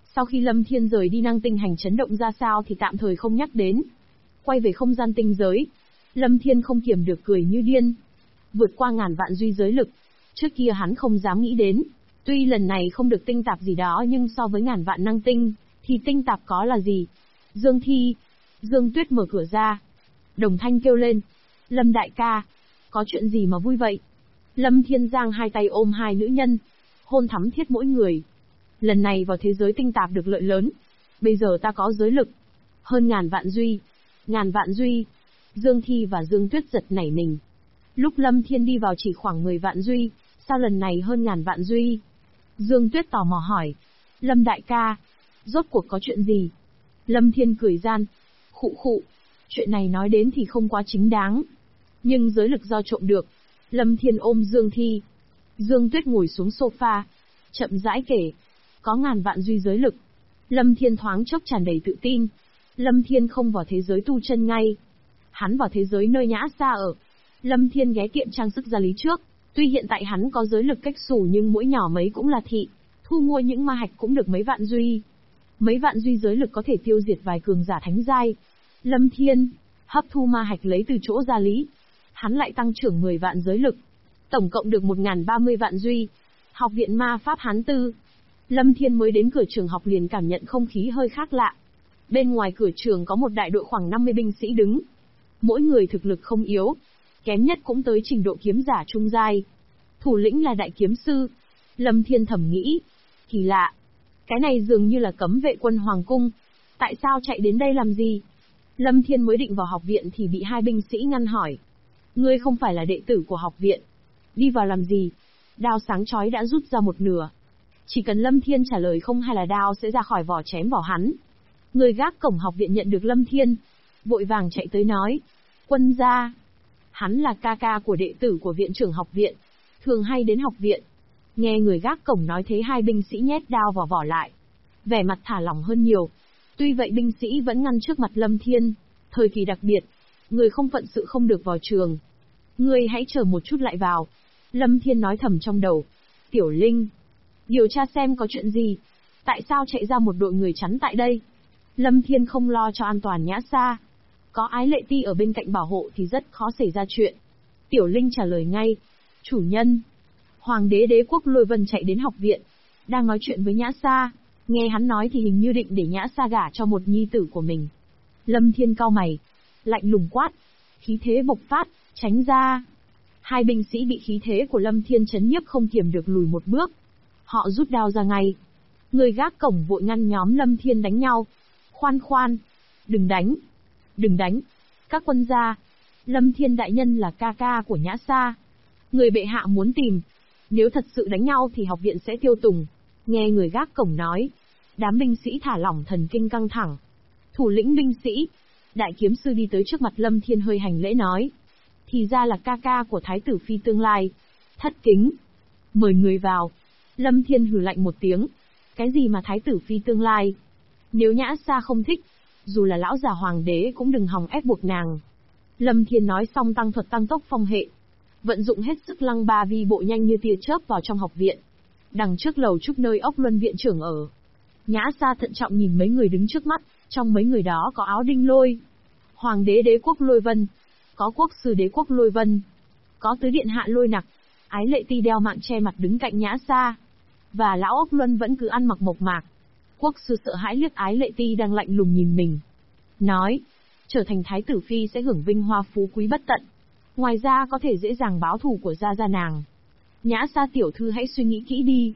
Sau khi Lâm Thiên rời đi, năng tinh hành chấn động ra sao thì tạm thời không nhắc đến. Quay về không gian tinh giới, Lâm Thiên không kiềm được cười như điên. Vượt qua ngàn vạn duy giới lực, trước kia hắn không dám nghĩ đến. Tuy lần này không được tinh tạp gì đó, nhưng so với ngàn vạn năng tinh, thì tinh tạp có là gì? Dương Thi, Dương Tuyết mở cửa ra. Đồng thanh kêu lên. Lâm đại ca, có chuyện gì mà vui vậy? Lâm Thiên giang hai tay ôm hai nữ nhân, hôn thắm thiết mỗi người. Lần này vào thế giới tinh tạp được lợi lớn. Bây giờ ta có giới lực hơn ngàn vạn duy. Ngàn vạn duy. Dương Thi và Dương Tuyết giật nảy mình. Lúc Lâm Thiên đi vào chỉ khoảng 10 vạn duy, sao lần này hơn ngàn vạn duy? Dương Tuyết tò mò hỏi. Lâm đại ca, rốt cuộc có chuyện gì? Lâm Thiên cười gian. Khụ khụ, chuyện này nói đến thì không quá chính đáng. Nhưng giới lực do trộm được. Lâm Thiên ôm Dương Thi. Dương Tuyết ngồi xuống sofa, chậm rãi kể. Có ngàn vạn duy giới lực. Lâm Thiên thoáng chốc tràn đầy tự tin. Lâm Thiên không vào thế giới tu chân ngay. Hắn vào thế giới nơi Nhã Sa ở. Lâm Thiên ghé tiệm trang sức gia lý trước. Tuy hiện tại hắn có giới lực cách xù, nhưng mỗi nhỏ mấy cũng là thị. Thu mua những ma hạch cũng được mấy vạn duy. Mấy vạn duy giới lực có thể tiêu diệt vài cường giả thánh giai. Lâm Thiên hấp thu ma hạch lấy từ chỗ gia lý. Hắn lại tăng trưởng 10 vạn giới lực. Tổng cộng được 1030 vạn duy. Học viện ma pháp Hán Tư. Lâm Thiên mới đến cửa trường học liền cảm nhận không khí hơi khác lạ. Bên ngoài cửa trường có một đại đội khoảng 50 binh sĩ đứng. Mỗi người thực lực không yếu. Kém nhất cũng tới trình độ kiếm giả trung giai. Thủ lĩnh là đại kiếm sư. Lâm Thiên thầm nghĩ. Kỳ lạ. Cái này dường như là cấm vệ quân Hoàng Cung. Tại sao chạy đến đây làm gì? Lâm Thiên mới định vào học viện thì bị hai binh sĩ ngăn hỏi. Ngươi không phải là đệ tử của học viện. Đi vào làm gì? Đao sáng chói đã rút ra một nửa. Chỉ cần Lâm Thiên trả lời không hay là đao sẽ ra khỏi vỏ chém vào hắn. Người gác cổng học viện nhận được Lâm Thiên, vội vàng chạy tới nói. Quân gia. Hắn là ca ca của đệ tử của viện trưởng học viện, thường hay đến học viện. Nghe người gác cổng nói thế, hai binh sĩ nhét đao vào vỏ lại. Vẻ mặt thả lỏng hơn nhiều. Tuy vậy binh sĩ vẫn ngăn trước mặt Lâm Thiên. Thời kỳ đặc biệt, người không phận sự không được vào trường. Ngươi hãy chờ một chút lại vào. Lâm Thiên nói thầm trong đầu. Tiểu Linh, điều tra xem có chuyện gì. Tại sao chạy ra một đội người chắn tại đây? Lâm Thiên không lo cho an toàn Nhã Sa. Có Ái Lệ Ti ở bên cạnh bảo hộ thì rất khó xảy ra chuyện. Tiểu Linh trả lời ngay. Chủ nhân, Hoàng đế đế quốc Lôi Vân chạy đến học viện. Đang nói chuyện với Nhã Sa. Nghe hắn nói thì hình như định để Nhã Sa gả cho một nhi tử của mình. Lâm Thiên cau mày. Lạnh lùng quát. Khí thế bộc phát, tránh ra. Hai binh sĩ bị khí thế của Lâm Thiên chấn nhiếp không kiềm được lùi một bước. Họ rút đao ra ngay. Người gác cổng vội ngăn nhóm Lâm Thiên đánh nhau. Khoan khoan. Đừng đánh. Đừng đánh. Các quân gia. Lâm Thiên đại nhân là ca ca của Nhã Sa. Người bệ hạ muốn tìm. Nếu thật sự đánh nhau thì học viện sẽ tiêu tùng. Nghe người gác cổng nói. Đám binh sĩ thả lỏng thần kinh căng thẳng. Thủ lĩnh binh sĩ. Đại kiếm sư đi tới trước mặt Lâm Thiên hơi hành lễ nói. Thì ra là ca ca của Thái tử Phi tương lai. Thất kính. Mời người vào. Lâm Thiên hừ lạnh một tiếng. Cái gì mà Thái tử Phi tương lai? Nếu Nhã Sa không thích, dù là lão già hoàng đế cũng đừng hòng ép buộc nàng. Lâm Thiên nói xong tăng thuật tăng tốc phong hệ. Vận dụng hết sức lăng ba vi bộ nhanh như tia chớp vào trong học viện. Đằng trước lầu trúc nơi Ốc Luân viện trưởng ở. Nhã Sa thận trọng nhìn mấy người đứng trước mắt, trong mấy người đó có Áo Đinh Lôi, Hoàng đế đế quốc Lôi Vân, có quốc sư đế quốc Lôi Vân, có tứ điện hạ Lôi Nặc, Ái Lệ Ti đeo mạng che mặt đứng cạnh Nhã Sa, và lão Ốc Luân vẫn cứ ăn mặc mộc mạc. Quốc sư sợ hãi liếc Ái Lệ Ti đang lạnh lùng nhìn mình, nói: trở thành thái tử phi sẽ hưởng vinh hoa phú quý bất tận. Ngoài ra có thể dễ dàng báo thù của gia nàng. Nhã Sa tiểu thư hãy suy nghĩ kỹ đi.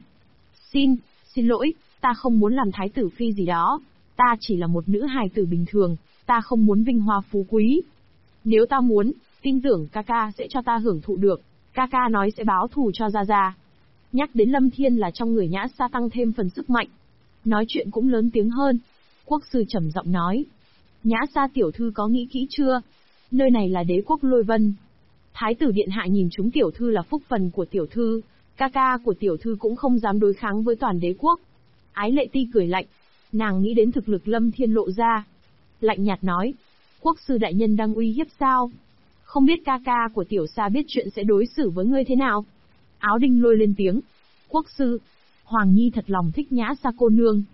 Xin lỗi, ta không muốn làm thái tử phi gì đó. Ta chỉ là một nữ hài tử bình thường, ta không muốn vinh hoa phú quý. Nếu ta muốn, tin tưởng ca ca sẽ cho ta hưởng thụ được. Ca ca nói sẽ báo thù cho gia. Nhắc đến Lâm Thiên là trong người Nhã Sa tăng thêm phần sức mạnh. Nói chuyện cũng lớn tiếng hơn. Quốc sư trầm giọng nói: Nhã Sa tiểu thư có nghĩ kỹ chưa? Nơi này là đế quốc Lôi Vân. Thái tử điện hạ nhìn chúng tiểu thư là phúc phần của tiểu thư, ca ca của tiểu thư cũng không dám đối kháng với toàn đế quốc. Ái Lệ Ti cười lạnh, nàng nghĩ đến thực lực Lâm Thiên lộ ra. Lạnh nhạt nói: quốc sư đại nhân đang uy hiếp sao? Không biết ca ca của tiểu Sa biết chuyện sẽ đối xử với ngươi thế nào? Áo Đinh Lôi lên tiếng: quốc sư, Hoàng Nhi thật lòng thích Nhã Sa cô nương.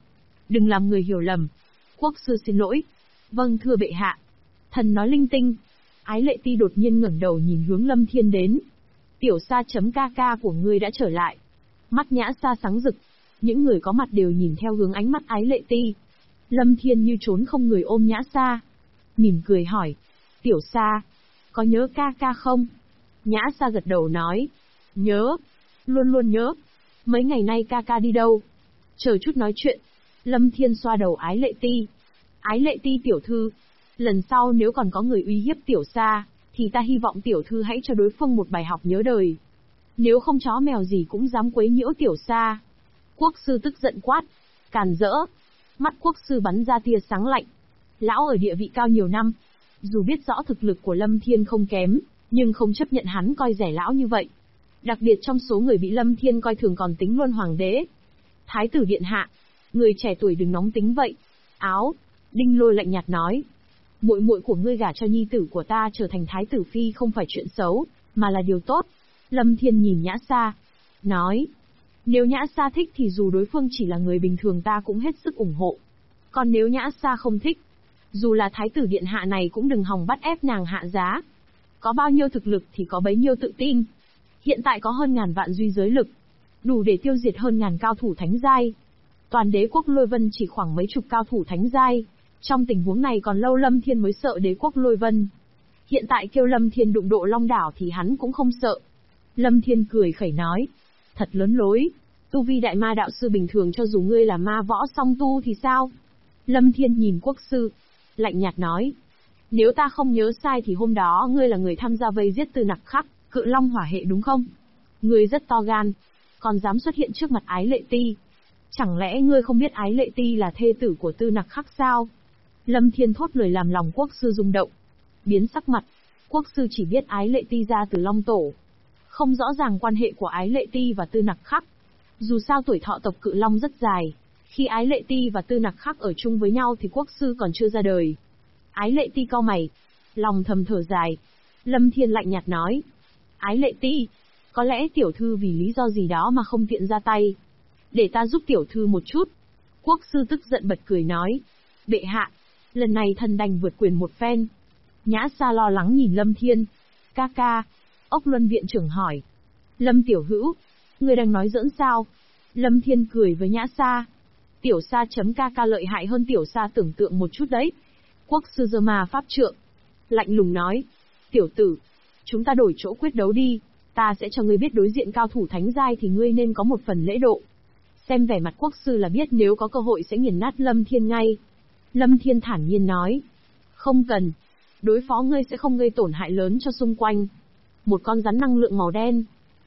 Đừng làm người hiểu lầm. Quốc sư xin lỗi. Vâng thưa bệ hạ. Thần nói linh tinh. Ái Lệ Ti đột nhiên ngẩng đầu nhìn hướng Lâm Thiên đến. Tiểu Sa chấm ca ca của ngươi đã trở lại. Mắt Nhã Sa sáng rực. Những người có mặt đều nhìn theo hướng ánh mắt Ái Lệ Ti. Lâm Thiên như trốn không người ôm Nhã Sa. Mỉm cười hỏi. Tiểu Sa, có nhớ ca ca không? Nhã Sa gật đầu nói. Nhớ. Luôn luôn nhớ. Mấy ngày nay ca ca đi đâu? Chờ chút nói chuyện. Lâm Thiên xoa đầu Ái Lệ Ti. Ái Lệ Ti tiểu thư. Lần sau nếu còn có người uy hiếp Tiểu Sa, thì ta hy vọng tiểu thư hãy cho đối phương một bài học nhớ đời. Nếu không chó mèo gì cũng dám quấy nhiễu Tiểu Sa. Quốc sư tức giận quát. Càn rỡ. Mắt quốc sư bắn ra tia sáng lạnh. Lão ở địa vị cao nhiều năm. Dù biết rõ thực lực của Lâm Thiên không kém, nhưng không chấp nhận hắn coi rẻ lão như vậy. Đặc biệt trong số người bị Lâm Thiên coi thường còn tính luôn hoàng đế. Thái tử điện hạ. Người trẻ tuổi đừng nóng tính vậy. Áo. Đinh Lôi lạnh nhạt nói. Muội muội của ngươi gả cho nhi tử của ta trở thành thái tử phi không phải chuyện xấu, mà là điều tốt. Lâm Thiên nhìn Nhã Sa. Nói. Nếu Nhã Sa thích thì dù đối phương chỉ là người bình thường ta cũng hết sức ủng hộ. Còn nếu Nhã Sa không thích, dù là thái tử điện hạ này cũng đừng hòng bắt ép nàng hạ giá. Có bao nhiêu thực lực thì có bấy nhiêu tự tin. Hiện tại có hơn ngàn vạn duy giới lực, đủ để tiêu diệt hơn ngàn cao thủ thánh giai. Toàn đế quốc Lôi Vân chỉ khoảng mấy chục cao thủ thánh giai. Trong tình huống này còn lâu Lâm Thiên mới sợ đế quốc Lôi Vân. Hiện tại kêu Lâm Thiên đụng độ Long Đảo thì hắn cũng không sợ. Lâm Thiên cười khẩy nói. Thật lớn lối. Tu vi đại ma đạo sư bình thường cho dù ngươi là ma võ song tu thì sao? Lâm Thiên nhìn quốc sư. Lạnh nhạt nói. Nếu ta không nhớ sai thì hôm đó ngươi là người tham gia vây giết Tư Nặc Khắc, Cự Long hỏa hệ đúng không? Ngươi rất to gan. Còn dám xuất hiện trước mặt Ái Lệ Ti. Chẳng lẽ ngươi không biết Ái Lệ Ti là thê tử của Tư Nặc Khắc sao? Lâm Thiên thốt lời làm lòng quốc sư rung động. Biến sắc mặt. Quốc sư chỉ biết Ái Lệ Ti ra từ Long Tổ. Không rõ ràng quan hệ của Ái Lệ Ti và Tư Nặc Khắc. Dù sao tuổi thọ tộc Cự Long rất dài. Khi Ái Lệ Ti và Tư Nặc Khắc ở chung với nhau thì quốc sư còn chưa ra đời. Ái Lệ Ti cau mày. Lòng thầm thở dài. Lâm Thiên lạnh nhạt nói. Ái Lệ Ti. Có lẽ tiểu thư vì lý do gì đó mà không tiện ra tay. Để ta giúp tiểu thư một chút. Quốc sư tức giận bật cười nói. Bệ hạ. Lần này thần đành vượt quyền một phen. Nhã Sa lo lắng nhìn Lâm Thiên. Ca ca. Ốc Luân viện trưởng hỏi. Lâm tiểu hữu. Ngươi đang nói giỡn sao? Lâm Thiên cười với Nhã Sa. Tiểu Sa chấm ca ca lợi hại hơn Tiểu Sa tưởng tượng một chút đấy. Quốc sư giơ ma pháp trượng. Lạnh lùng nói. Tiểu tử. Chúng ta đổi chỗ quyết đấu đi. Ta sẽ cho ngươi biết đối diện cao thủ thánh giai thì ngươi nên có một phần lễ độ. Xem vẻ mặt quốc sư là biết nếu có cơ hội sẽ nghiền nát Lâm Thiên ngay. Lâm Thiên thản nhiên nói. Không cần. Đối phó ngươi sẽ không gây tổn hại lớn cho xung quanh. Một con rắn năng lượng màu đen.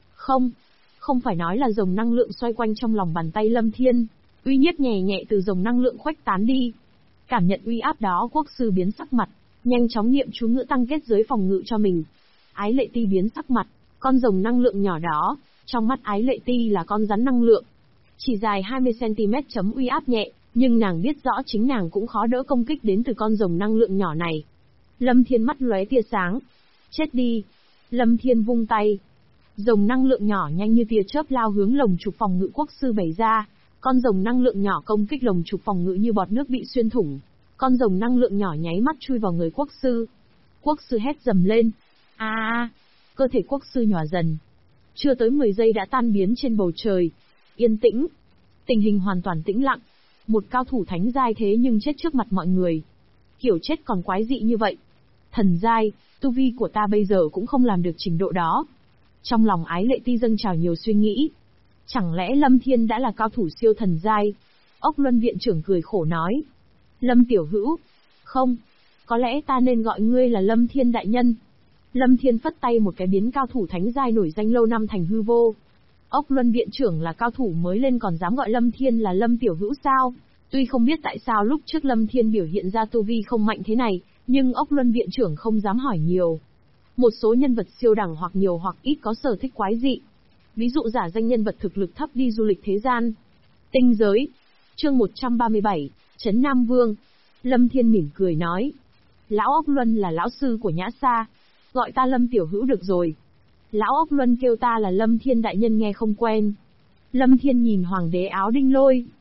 Không phải nói là rồng năng lượng xoay quanh trong lòng bàn tay Lâm Thiên. Uy nhiếp nhẹ nhẹ từ rồng năng lượng khuếch tán đi. Cảm nhận uy áp đó quốc sư biến sắc mặt. Nhanh chóng niệm chú ngữ tăng kết giới phòng ngự cho mình. Ái Lệ Ti biến sắc mặt. Con rồng năng lượng nhỏ đó. Trong mắt Ái Lệ Ti là con rắn năng lượng. Chỉ dài 20cm chấm uy áp nhẹ. Nhưng nàng biết rõ chính nàng cũng khó đỡ công kích đến từ con rồng năng lượng nhỏ này. Lâm Thiên mắt lóe tia sáng. Chết đi. Lâm Thiên vung tay. Rồng năng lượng nhỏ nhanh như tia chớp lao hướng lồng trục phòng ngự quốc sư bày ra. Con rồng năng lượng nhỏ công kích lồng trục phòng ngự như bọt nước bị xuyên thủng. Con rồng năng lượng nhỏ nháy mắt chui vào người quốc sư. Quốc sư hét dầm lên. Cơ thể quốc sư nhỏ dần. Chưa tới 10 giây đã tan biến trên bầu trời. Yên tĩnh. Tình hình hoàn toàn tĩnh lặng. Một cao thủ thánh giai thế nhưng chết trước mặt mọi người. Kiểu chết còn quái dị như vậy. Thần giai, tu vi của ta bây giờ cũng không làm được trình độ đó. Trong lòng Ái Lệ Ti dâng trào nhiều suy nghĩ. Chẳng lẽ Lâm Thiên đã là cao thủ siêu thần giai? Ốc Luân viện trưởng cười khổ nói. Lâm tiểu hữu. Không. Có lẽ ta nên gọi ngươi là Lâm Thiên đại nhân. Lâm Thiên phất tay một cái biến cao thủ thánh giai nổi danh lâu năm thành hư vô. Ốc Luân viện trưởng là cao thủ mới lên còn dám gọi Lâm Thiên là Lâm tiểu hữu sao? Tuy không biết tại sao lúc trước Lâm Thiên biểu hiện ra tu vi không mạnh thế này, nhưng Ốc Luân viện trưởng không dám hỏi nhiều. Một số nhân vật siêu đẳng hoặc nhiều hoặc ít có sở thích quái dị. Ví dụ giả danh nhân vật thực lực thấp đi du lịch thế gian. Tinh giới. Chương 137, Trấn Nam Vương. Lâm Thiên mỉm cười nói. Lão Ốc Luân là lão sư của Nhã Sa. Gọi ta Lâm tiểu hữu được rồi. Lão Ốc Luân kêu ta là Lâm Thiên đại nhân nghe không quen. Lâm Thiên nhìn hoàng đế áo đinh lôi.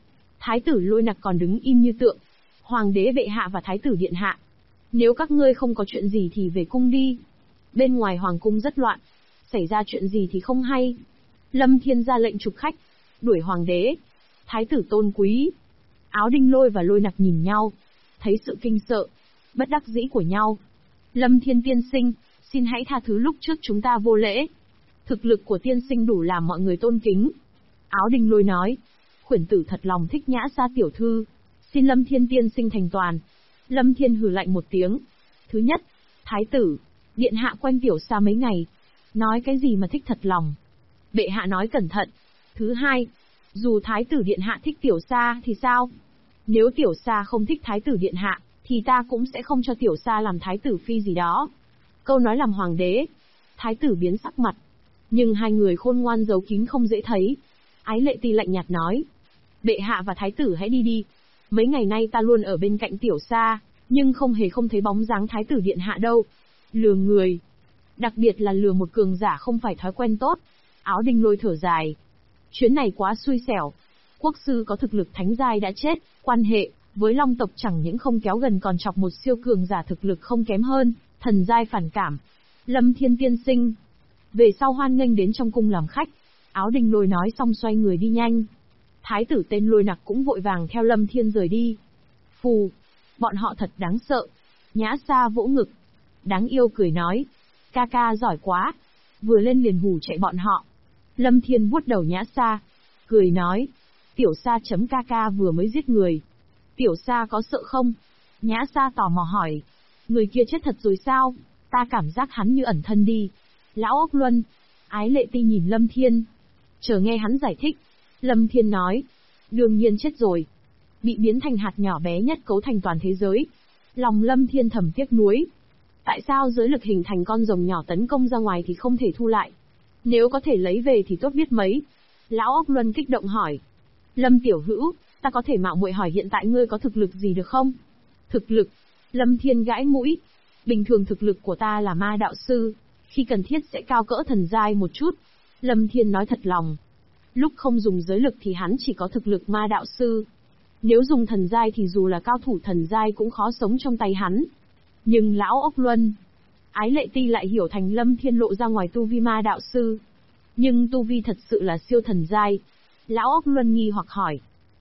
Thái tử Lôi Nặc còn đứng im như tượng. Hoàng đế bệ hạ và thái tử điện hạ, nếu các ngươi không có chuyện gì thì về cung đi. Bên ngoài hoàng cung rất loạn, xảy ra chuyện gì thì không hay. Lâm Thiên ra lệnh trục khách, đuổi hoàng đế. Thái tử tôn quý. Áo Đinh Lôi và Lôi Nặc nhìn nhau, thấy sự kinh sợ, bất đắc dĩ của nhau. Lâm Thiên tiên sinh, xin hãy tha thứ lúc trước chúng ta vô lễ. Thực lực của tiên sinh đủ làm mọi người tôn kính. Áo Đinh Lôi nói, khuyển tử thật lòng thích Nhã Sa tiểu thư, xin Lâm Thiên tiên sinh thành toàn. Lâm Thiên hừ lạnh một tiếng. Thứ nhất, thái tử, điện hạ quen tiểu Sa mấy ngày, nói cái gì mà thích thật lòng. Bệ hạ nói cẩn thận. Thứ hai, dù thái tử điện hạ thích tiểu Sa thì sao? Nếu tiểu Sa không thích thái tử điện hạ, thì ta cũng sẽ không cho tiểu Sa làm thái tử phi gì đó. Câu nói làm hoàng đế. Thái tử biến sắc mặt. Nhưng hai người khôn ngoan giấu kín không dễ thấy. Ái Lệ Ti lạnh nhạt nói, bệ hạ và thái tử hãy đi đi. Mấy ngày nay ta luôn ở bên cạnh tiểu Sa, nhưng không hề không thấy bóng dáng thái tử điện hạ đâu. Lừa người. Đặc biệt là lừa một cường giả không phải thói quen tốt. Áo Đinh Lôi thở dài. Chuyến này quá xui xẻo. Quốc sư có thực lực thánh giai đã chết, quan hệ với Long tộc chẳng những không kéo gần còn chọc một siêu cường giả thực lực không kém hơn, thần giai phản cảm. Lâm Thiên tiên sinh, về sau hoan nghênh đến trong cung làm khách. Áo Đinh Lôi nói xong xoay người đi nhanh. Thái tử tên Lôi Nặc cũng vội vàng theo Lâm Thiên rời đi. Phù, bọn họ thật đáng sợ. Nhã Sa vỗ ngực, đáng yêu cười nói, ca ca giỏi quá, vừa lên liền hù chạy bọn họ. Lâm Thiên vuốt đầu Nhã Sa, cười nói, tiểu Sa chấm ca ca vừa mới giết người. Tiểu Sa có sợ không? Nhã Sa tò mò hỏi, người kia chết thật rồi sao? Ta cảm giác hắn như ẩn thân đi. Lão Ốc Luân. Ái Lệ Ti nhìn Lâm Thiên, chờ nghe hắn giải thích. Lâm Thiên nói, đương nhiên chết rồi. Bị biến thành hạt nhỏ bé nhất cấu thành toàn thế giới. Lòng Lâm Thiên thầm tiếc nuối. Tại sao giới lực hình thành con rồng nhỏ tấn công ra ngoài thì không thể thu lại? Nếu có thể lấy về thì tốt biết mấy. Lão Ốc Luân kích động hỏi. Lâm tiểu hữu, ta có thể mạo muội hỏi hiện tại ngươi có thực lực gì được không? Thực lực? Lâm Thiên gãi mũi. Bình thường thực lực của ta là ma đạo sư, khi cần thiết sẽ cao cỡ thần giai một chút. Lâm Thiên nói thật lòng. Lúc không dùng giới lực thì hắn chỉ có thực lực ma đạo sư. Nếu dùng thần giai thì dù là cao thủ thần giai cũng khó sống trong tay hắn. Nhưng lão Ốc Luân, Ái Lệ Ti lại hiểu thành Lâm Thiên lộ ra ngoài tu vi ma đạo sư. Nhưng tu vi thật sự là siêu thần giai. Lão Ốc Luân nghi hoặc hỏi.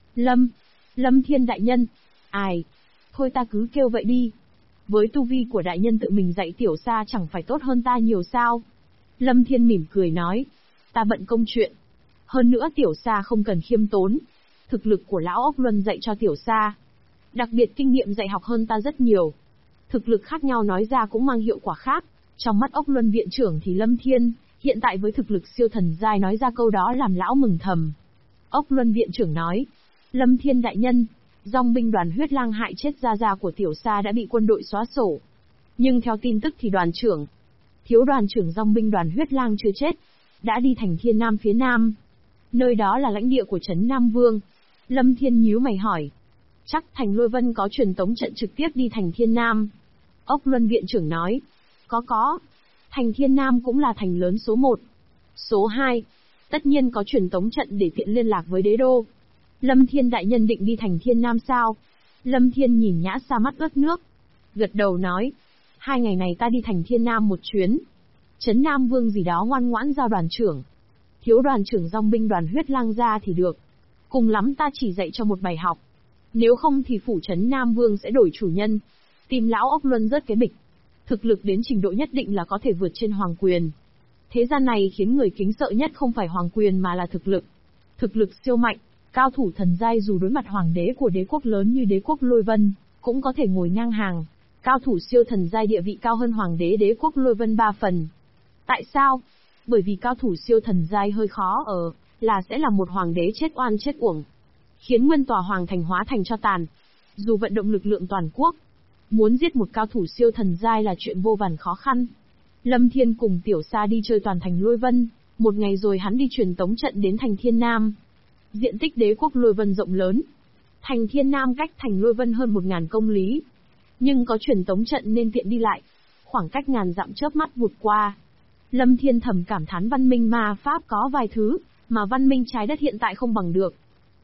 Lâm Thiên đại nhân. Ai? Thôi ta cứ kêu vậy đi. Với tu vi của đại nhân tự mình dạy tiểu Sa chẳng phải tốt hơn ta nhiều sao? Lâm Thiên mỉm cười nói. Ta bận công chuyện. Hơn nữa tiểu Sa không cần khiêm tốn. Thực lực của lão Ốc Luân dạy cho tiểu Sa, đặc biệt kinh nghiệm dạy học hơn ta rất nhiều. Thực lực khác nhau nói ra cũng mang hiệu quả khác. Trong mắt Ốc Luân viện trưởng thì Lâm Thiên, hiện tại với thực lực siêu thần giai nói ra câu đó làm lão mừng thầm. Ốc Luân viện trưởng nói, Lâm Thiên đại nhân, dòng binh đoàn huyết lang hại chết gia gia của tiểu Sa đã bị quân đội xóa sổ. Nhưng theo tin tức thì đoàn trưởng, thiếu đoàn trưởng dòng binh đoàn huyết lang chưa chết, đã đi thành Thiên Nam phía Nam. Nơi đó là lãnh địa của Trấn Nam Vương. Lâm Thiên nhíu mày hỏi, chắc thành Lôi Vân có truyền tống trận trực tiếp đi thành Thiên Nam. Ốc Luân viện trưởng nói, có. Thành Thiên Nam cũng là thành lớn số 1. Số 2, tất nhiên có truyền tống trận để tiện liên lạc với đế đô. Lâm Thiên đại nhân định đi thành Thiên Nam sao? Lâm Thiên nhìn Nhã Sa mắt ướt nước, gật đầu nói, 2 ngày này ta đi thành Thiên Nam một chuyến. Trấn Nam Vương gì đó ngoan ngoãn giao đoàn trưởng, thiếu đoàn trưởng dòng binh đoàn huyết lang ra thì được. Cùng lắm ta chỉ dạy cho một bài học. Nếu không thì phủ Trấn Nam Vương sẽ đổi chủ nhân. Tìm lão Ốc Luân rớt cái bịch. Thực lực đến trình độ nhất định là có thể vượt trên hoàng quyền. Thế gian này khiến người kính sợ nhất không phải hoàng quyền mà là thực lực. Thực lực siêu mạnh, cao thủ thần giai dù đối mặt hoàng đế của đế quốc lớn như đế quốc Lôi Vân, cũng có thể ngồi ngang hàng. Cao thủ siêu thần giai địa vị cao hơn hoàng đế đế quốc Lôi Vân 3 phần. Tại sao? Bởi vì cao thủ siêu thần giai hơi khó là sẽ là một hoàng đế chết oan chết uổng, khiến nguyên tòa hoàng thành hóa thành tro tàn. Dù vận động lực lượng toàn quốc, muốn giết một cao thủ siêu thần giai là chuyện vô vàn khó khăn. Lâm Thiên cùng tiểu Sa đi chơi toàn thành Lôi Vân, một ngày rồi hắn đi truyền tống trận đến thành Thiên Nam. Diện tích đế quốc Lôi Vân rộng lớn. Thành Thiên Nam cách thành Lôi Vân hơn 1000 công lý. Nhưng có truyền tống trận nên tiện đi lại. Khoảng cách ngàn dặm chớp mắt vụt qua. Lâm Thiên thầm cảm thán văn minh ma pháp có vài thứ, mà văn minh trái đất hiện tại không bằng được.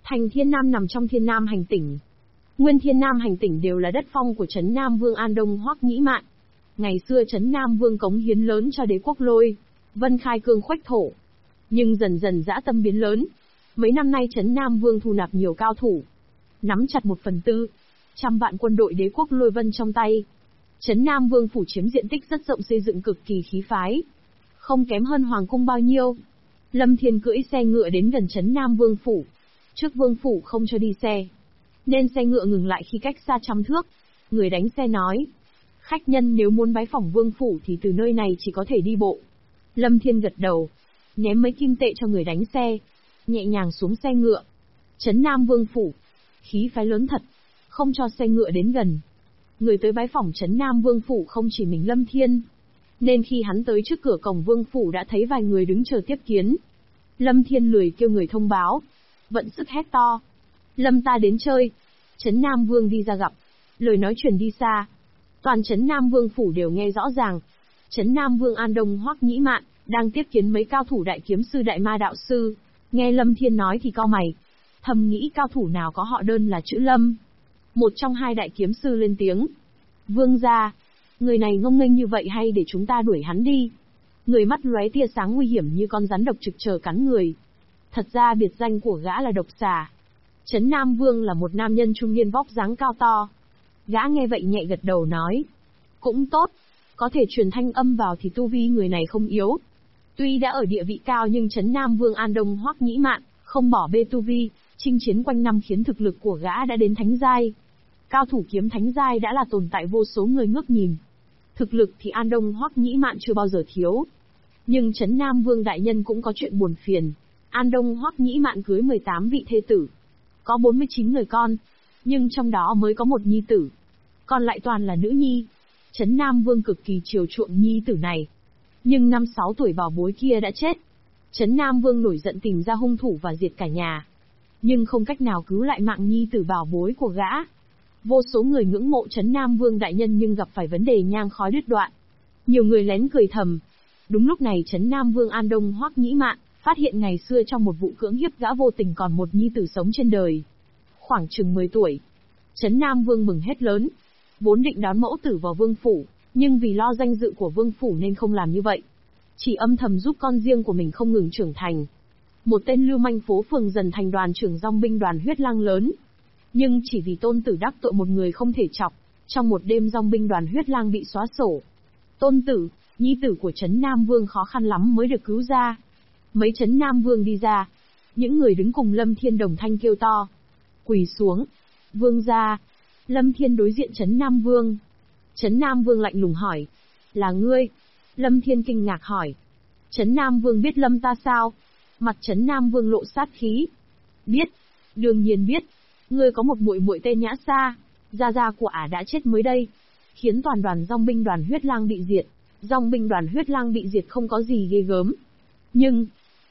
Thành Thiên Nam nằm trong Thiên Nam hành tỉnh. Nguyên Thiên Nam hành tỉnh đều là đất phong của Trấn Nam Vương An Đông Hoắc Nhĩ Mạn. Ngày xưa Trấn Nam Vương cống hiến lớn cho đế quốc Lôi, Vân khai cương khuếch thổ. Nhưng dần dần dã tâm biến lớn. Mấy năm nay Trấn Nam Vương thu nạp nhiều cao thủ, nắm chặt 1/4, trăm vạn quân đội đế quốc Lôi Vân trong tay. Trấn Nam Vương phủ chiếm diện tích rất rộng, xây dựng cực kỳ khí phái, không kém hơn hoàng cung bao nhiêu. Lâm Thiên cưỡi xe ngựa đến gần Trấn Nam Vương phủ. Trước Vương phủ không cho đi xe, nên xe ngựa ngừng lại khi cách xa 100 thước. Người đánh xe nói, khách nhân nếu muốn bái phỏng Vương phủ thì từ nơi này chỉ có thể đi bộ. Lâm Thiên gật đầu, ném mấy kim tệ cho người đánh xe, nhẹ nhàng xuống xe ngựa. Trấn Nam Vương phủ, khí phái lớn thật, không cho xe ngựa đến gần. Người tới bái phỏng Trấn Nam Vương phủ không chỉ mình Lâm Thiên, nên khi hắn tới trước cửa cổng Vương phủ đã thấy vài người đứng chờ tiếp kiến. Lâm Thiên lười kêu người thông báo, vận sức hét to, Lâm ta đến chơi. Trấn Nam Vương đi ra gặp, lời nói truyền đi xa. Toàn Trấn Nam Vương phủ đều nghe rõ ràng. Trấn Nam Vương An Đông Hoắc Nhĩ Mạn đang tiếp kiến mấy cao thủ đại kiếm sư đại ma đạo sư. Nghe Lâm Thiên nói thì cau mày, thầm nghĩ cao thủ nào có họ đơn là chữ Lâm. Một trong hai đại kiếm sư lên tiếng, Vương gia, người này ngông nghênh như vậy hay để chúng ta đuổi hắn đi? Người mắt lóe tia sáng nguy hiểm như con rắn độc trực chờ cắn người. Thật ra biệt danh của gã là Độc Xà. Trấn Nam Vương là một nam nhân trung niên vóc dáng cao to. Gã nghe vậy nhẹ gật đầu nói, cũng tốt, có thể truyền thanh âm vào thì tu vi người này không yếu. Tuy đã ở địa vị cao nhưng Trấn Nam Vương An Đông Hoắc Nhĩ Mạn không bỏ bê tu vi, chinh chiến quanh năm khiến thực lực của gã đã đến thánh giai. Cao thủ kiếm thánh giai đã là tồn tại vô số người ngước nhìn. Thực lực thì An Đông Hoắc Nhĩ Mạn chưa bao giờ thiếu. Nhưng Trấn Nam Vương đại nhân cũng có chuyện buồn phiền. An Đông Hoắc Nhĩ Mạn cưới 18 vị thê tử, có 49 người con, nhưng trong đó mới có một nhi tử, còn lại toàn là nữ nhi. Trấn Nam Vương cực kỳ chiều chuộng nhi tử này, nhưng 5-6 tuổi bảo bối kia đã chết. Trấn Nam Vương nổi giận tìm ra hung thủ và diệt cả nhà, nhưng không cách nào cứu lại mạng nhi tử bảo bối của gã. Vô số người ngưỡng mộ Trấn Nam Vương đại nhân nhưng gặp phải vấn đề nhang khói đứt đoạn. Nhiều người lén cười thầm. Đúng lúc này Trấn Nam Vương An Đông Hoắc Nhĩ Mạn phát hiện ngày xưa trong một vụ cưỡng hiếp gã vô tình còn một nhi tử sống trên đời, khoảng chừng 10 tuổi. Trấn Nam Vương mừng hết lớn, vốn định đón mẫu tử vào vương phủ, nhưng vì lo danh dự của vương phủ nên không làm như vậy, chỉ âm thầm giúp con riêng của mình không ngừng trưởng thành. Một tên lưu manh phố phường dần thành đoàn trưởng dòng binh đoàn Huyết Lang lớn, nhưng chỉ vì tôn tử đắc tội một người không thể chọc, trong một đêm dòng binh đoàn Huyết Lang bị xóa sổ. Tôn tử, nhi tử của Trấn Nam Vương khó khăn lắm mới được cứu ra. Mấy Trấn Nam Vương đi ra, những người đứng cùng Lâm Thiên đồng thanh kêu to, quỳ xuống. Vương gia. Lâm Thiên đối diện Trấn Nam Vương. Trấn Nam Vương lạnh lùng hỏi, là ngươi? Lâm Thiên kinh ngạc hỏi, Trấn Nam Vương biết Lâm ta sao? Mặt Trấn Nam Vương lộ sát khí. Biết, đương nhiên biết. Ngươi có một muội muội tên Nhã Sa, gia gia của ả đã chết mới đây, khiến toàn đoàn dòng binh đoàn Huyết Lang bị diệt. Dòng binh đoàn Huyết Lang bị diệt không có gì ghê gớm, nhưng,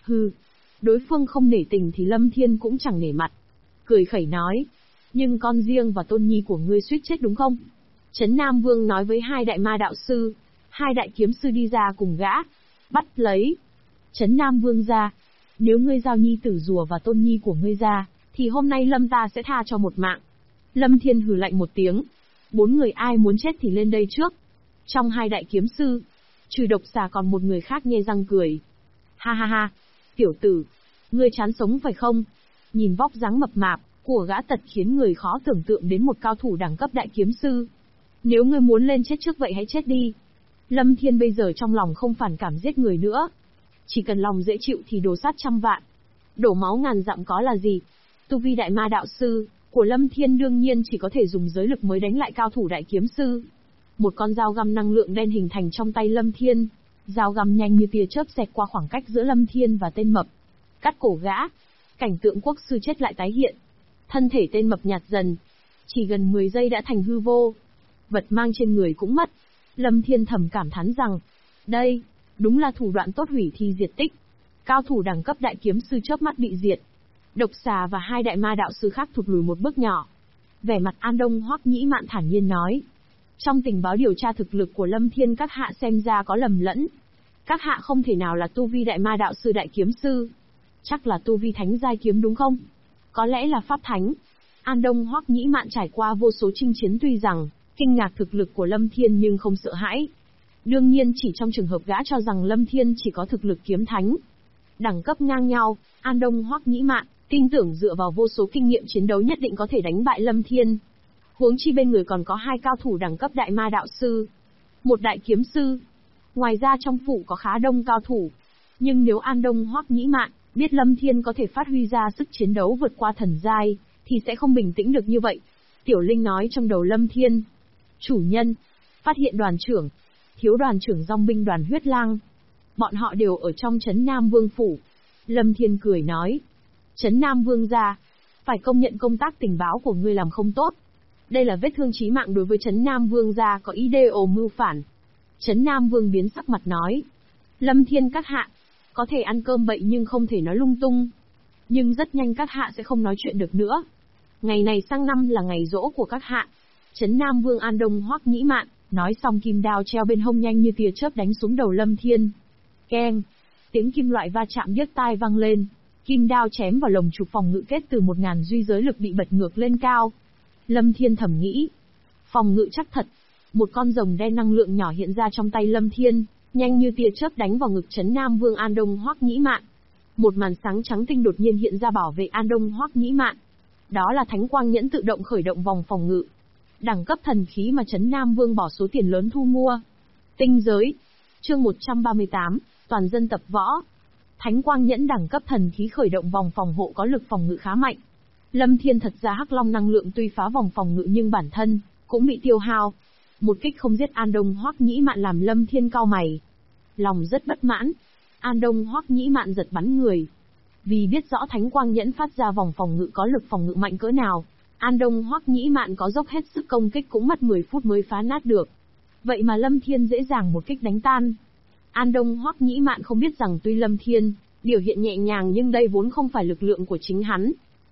đối phương không nể tình thì Lâm Thiên cũng chẳng nể mặt. Cười khẩy nói, nhưng con riêng và tôn nhi của ngươi suýt chết đúng không? Trấn Nam Vương nói với hai đại ma đạo sư, hai đại kiếm sư đi ra cùng gã, bắt lấy. Trấn Nam Vương ra, nếu ngươi giao nhi tử rùa và tôn nhi của ngươi ra, thì hôm nay Lâm ta sẽ tha cho một mạng. Lâm Thiên hừ lạnh một tiếng, 4 người ai muốn chết thì lên đây trước. Trong hai đại kiếm sư, trừ Độc Xà còn một người khác nhe răng cười. Ha ha ha, tiểu tử, ngươi chán sống phải không? Nhìn vóc dáng mập mạp của gã tật khiến người khó tưởng tượng đến một cao thủ đẳng cấp đại kiếm sư. Nếu ngươi muốn lên chết trước vậy hãy chết đi. Lâm Thiên bây giờ trong lòng không phản cảm giết người nữa, chỉ cần lòng dễ chịu thì đổ sát 100 vạn, đổ máu ngàn dặm có là gì. Tu vi đại ma đạo sư của Lâm Thiên đương nhiên chỉ có thể dùng giới lực mới đánh lại cao thủ đại kiếm sư. Một con dao găm năng lượng đen hình thành trong tay Lâm Thiên, dao găm nhanh như tia chớp xẹt qua khoảng cách giữa Lâm Thiên và tên mập, cắt cổ gã. Cảnh tượng quốc sư chết lại tái hiện, thân thể tên mập nhạt dần, chỉ gần 10 giây đã thành hư vô, vật mang trên người cũng mất. Lâm Thiên thầm cảm thán rằng, đây, đúng là thủ đoạn tốt hủy thi diệt tích. Cao thủ đẳng cấp đại kiếm sư chớp mắt bị diệt. Độc Xà và hai đại ma đạo sư khác thụt lùi một bước nhỏ. Vẻ mặt An Đông Hoắc Nhĩ Mạn thản nhiên nói, trong tình báo điều tra thực lực của Lâm Thiên các hạ xem ra có lầm lẫn. Các hạ không thể nào là tu vi đại ma đạo sư đại kiếm sư, chắc là tu vi thánh giai kiếm đúng không? Có lẽ là pháp thánh. An Đông Hoắc Nhĩ Mạn trải qua vô số chinh chiến tuy rằng kinh ngạc thực lực của Lâm Thiên nhưng không sợ hãi. Đương nhiên chỉ trong trường hợp gã cho rằng Lâm Thiên chỉ có thực lực kiếm thánh. Đẳng cấp ngang nhau, An Đông Hoắc Nhĩ Mạn tin tưởng dựa vào vô số kinh nghiệm chiến đấu nhất định có thể đánh bại Lâm Thiên. Huống chi bên người còn có hai cao thủ đẳng cấp đại ma đạo sư, một đại kiếm sư. Ngoài ra trong phủ có khá đông cao thủ. Nhưng nếu An Đông Hoắc Nhĩ Mạn biết Lâm Thiên có thể phát huy ra sức chiến đấu vượt qua thần giai, thì sẽ không bình tĩnh được như vậy. Tiểu Linh nói trong đầu Lâm Thiên. Chủ nhân, phát hiện đoàn trưởng, thiếu đoàn trưởng dòng binh đoàn huyết lang. Bọn họ đều ở trong trấn Nam Vương phủ. Lâm Thiên cười nói. Trấn Nam Vương gia, phải công nhận công tác tình báo của ngươi làm không tốt. Đây là vết thương chí mạng đối với trấn Nam Vương gia có ý đồ mưu phản. Trấn Nam Vương biến sắc mặt nói. Lâm Thiên các hạ, có thể ăn cơm bậy nhưng không thể nói lung tung. Nhưng rất nhanh các hạ sẽ không nói chuyện được nữa. Ngày này sang năm là ngày giỗ của các hạ. Trấn Nam Vương An Đông Hoắc Nhĩ Mạn, nói xong kim đao treo bên hông nhanh như tia chớp đánh xuống đầu Lâm Thiên. Keng! Tiếng kim loại va chạm điếc tai vang lên. Kim đao chém vào lồng trục phòng ngự kết từ 1000 duy giới lực bị bật ngược lên cao. Lâm Thiên thầm nghĩ. Phòng ngự chắc thật. Một con rồng đen năng lượng nhỏ hiện ra trong tay Lâm Thiên, nhanh như tia chớp đánh vào ngực trấn Nam Vương An Đông Hoắc Nhĩ Mạn. Một màn sáng trắng tinh đột nhiên hiện ra bảo vệ An Đông Hoắc Nhĩ Mạn. Đó là Thánh Quang Nhẫn tự động khởi động vòng phòng ngự. Đẳng cấp thần khí mà trấn Nam Vương bỏ số tiền lớn thu mua. Tinh giới. Chương 138, toàn dân tập võ. Thánh Quang Nhẫn đẳng cấp thần khí khởi động vòng phòng hộ có lực phòng ngự khá mạnh. Lâm Thiên thật ra hắc long năng lượng tuy phá vòng phòng ngự nhưng bản thân cũng bị tiêu hao. Một kích không giết An Đông Hoắc Nhĩ Mạn làm Lâm Thiên cau mày. Lòng rất bất mãn. An Đông Hoắc Nhĩ Mạn giật bắn người. Vì biết rõ Thánh Quang Nhẫn phát ra vòng phòng ngự có lực phòng ngự mạnh cỡ nào, An Đông Hoắc Nhĩ Mạn có dốc hết sức công kích cũng mất 10 phút mới phá nát được. Vậy mà Lâm Thiên dễ dàng một kích đánh tan. An Đông Hoắc Nhĩ Mạn không biết rằng tuy Lâm Thiên biểu hiện nhẹ nhàng nhưng đây vốn không phải lực lượng của chính hắn.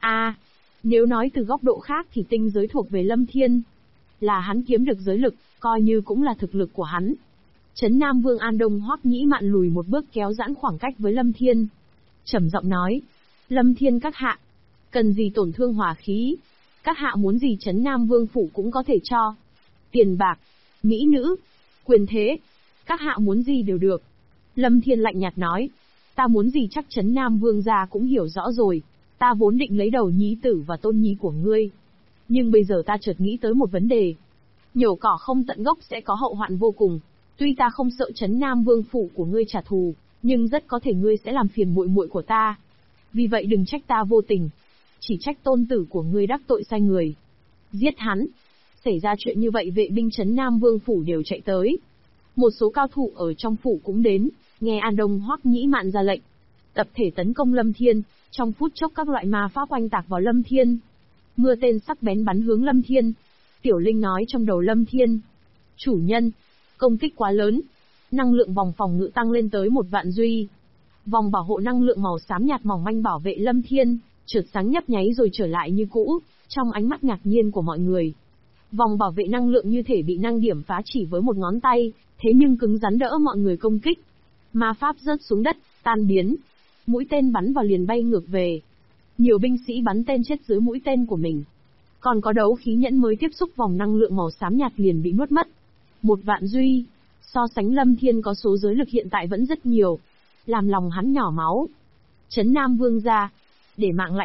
Nếu nói từ góc độ khác thì tinh giới thuộc về Lâm Thiên. Là hắn kiếm được giới lực, coi như cũng là thực lực của hắn. Trấn Nam Vương An Đông Hoắc Nhĩ Mạn lùi một bước kéo giãn khoảng cách với Lâm Thiên. Trầm giọng nói. Lâm Thiên các hạ, cần gì tổn thương hỏa khí? Các hạ muốn gì Trấn Nam Vương phủ cũng có thể cho. Tiền bạc, mỹ nữ, quyền thế, các hạ muốn gì đều được. Lâm Thiên lạnh nhạt nói. Ta muốn gì chắc Trấn Nam Vương gia cũng hiểu rõ rồi. Ta vốn định lấy đầu nhi tử và tôn nhi của ngươi. Nhưng bây giờ ta chợt nghĩ tới một vấn đề. Nhổ cỏ không tận gốc sẽ có hậu hoạn vô cùng. Tuy ta không sợ Trấn Nam Vương phủ của ngươi trả thù, nhưng rất có thể ngươi sẽ làm phiền muội muội của ta. Vì vậy đừng trách ta vô tình. Chỉ trách tôn tử của ngươi đắc tội sai người. Giết hắn. Xảy ra chuyện như vậy vệ binh Trấn Nam Vương phủ đều chạy tới. Một số cao thủ ở trong phủ cũng đến, nghe An Đông Hoắc Nhĩ Mạn ra lệnh. Tập thể tấn công Lâm Thiên, trong phút chốc các loại ma pháp oanh tạc vào Lâm Thiên. Mưa tên sắc bén bắn hướng Lâm Thiên. Tiểu Linh nói trong đầu Lâm Thiên. Chủ nhân, công kích quá lớn. Năng lượng vòng phòng ngự tăng lên tới 1.000 duy. Vòng bảo hộ năng lượng màu xám nhạt mỏng manh bảo vệ Lâm Thiên, chợt sáng nhấp nháy rồi trở lại như cũ, trong ánh mắt ngạc nhiên của mọi người. Vòng bảo vệ năng lượng như thể bị năng điểm phá chỉ với một ngón tay, thế nhưng cứng rắn đỡ mọi người công kích. Ma pháp rớt xuống đất, tan biến. Mũi tên bắn vào liền bay ngược về. Nhiều binh sĩ bắn tên chết dưới mũi tên của mình. Còn có đấu khí nhẫn mới tiếp xúc vòng năng lượng màu xám nhạt liền bị nuốt mất. 1.000 duy. So sánh Lâm Thiên có số giới lực hiện tại vẫn rất nhiều. Làm lòng hắn nhỏ máu. Trấn Nam Vương gia, để mạng lại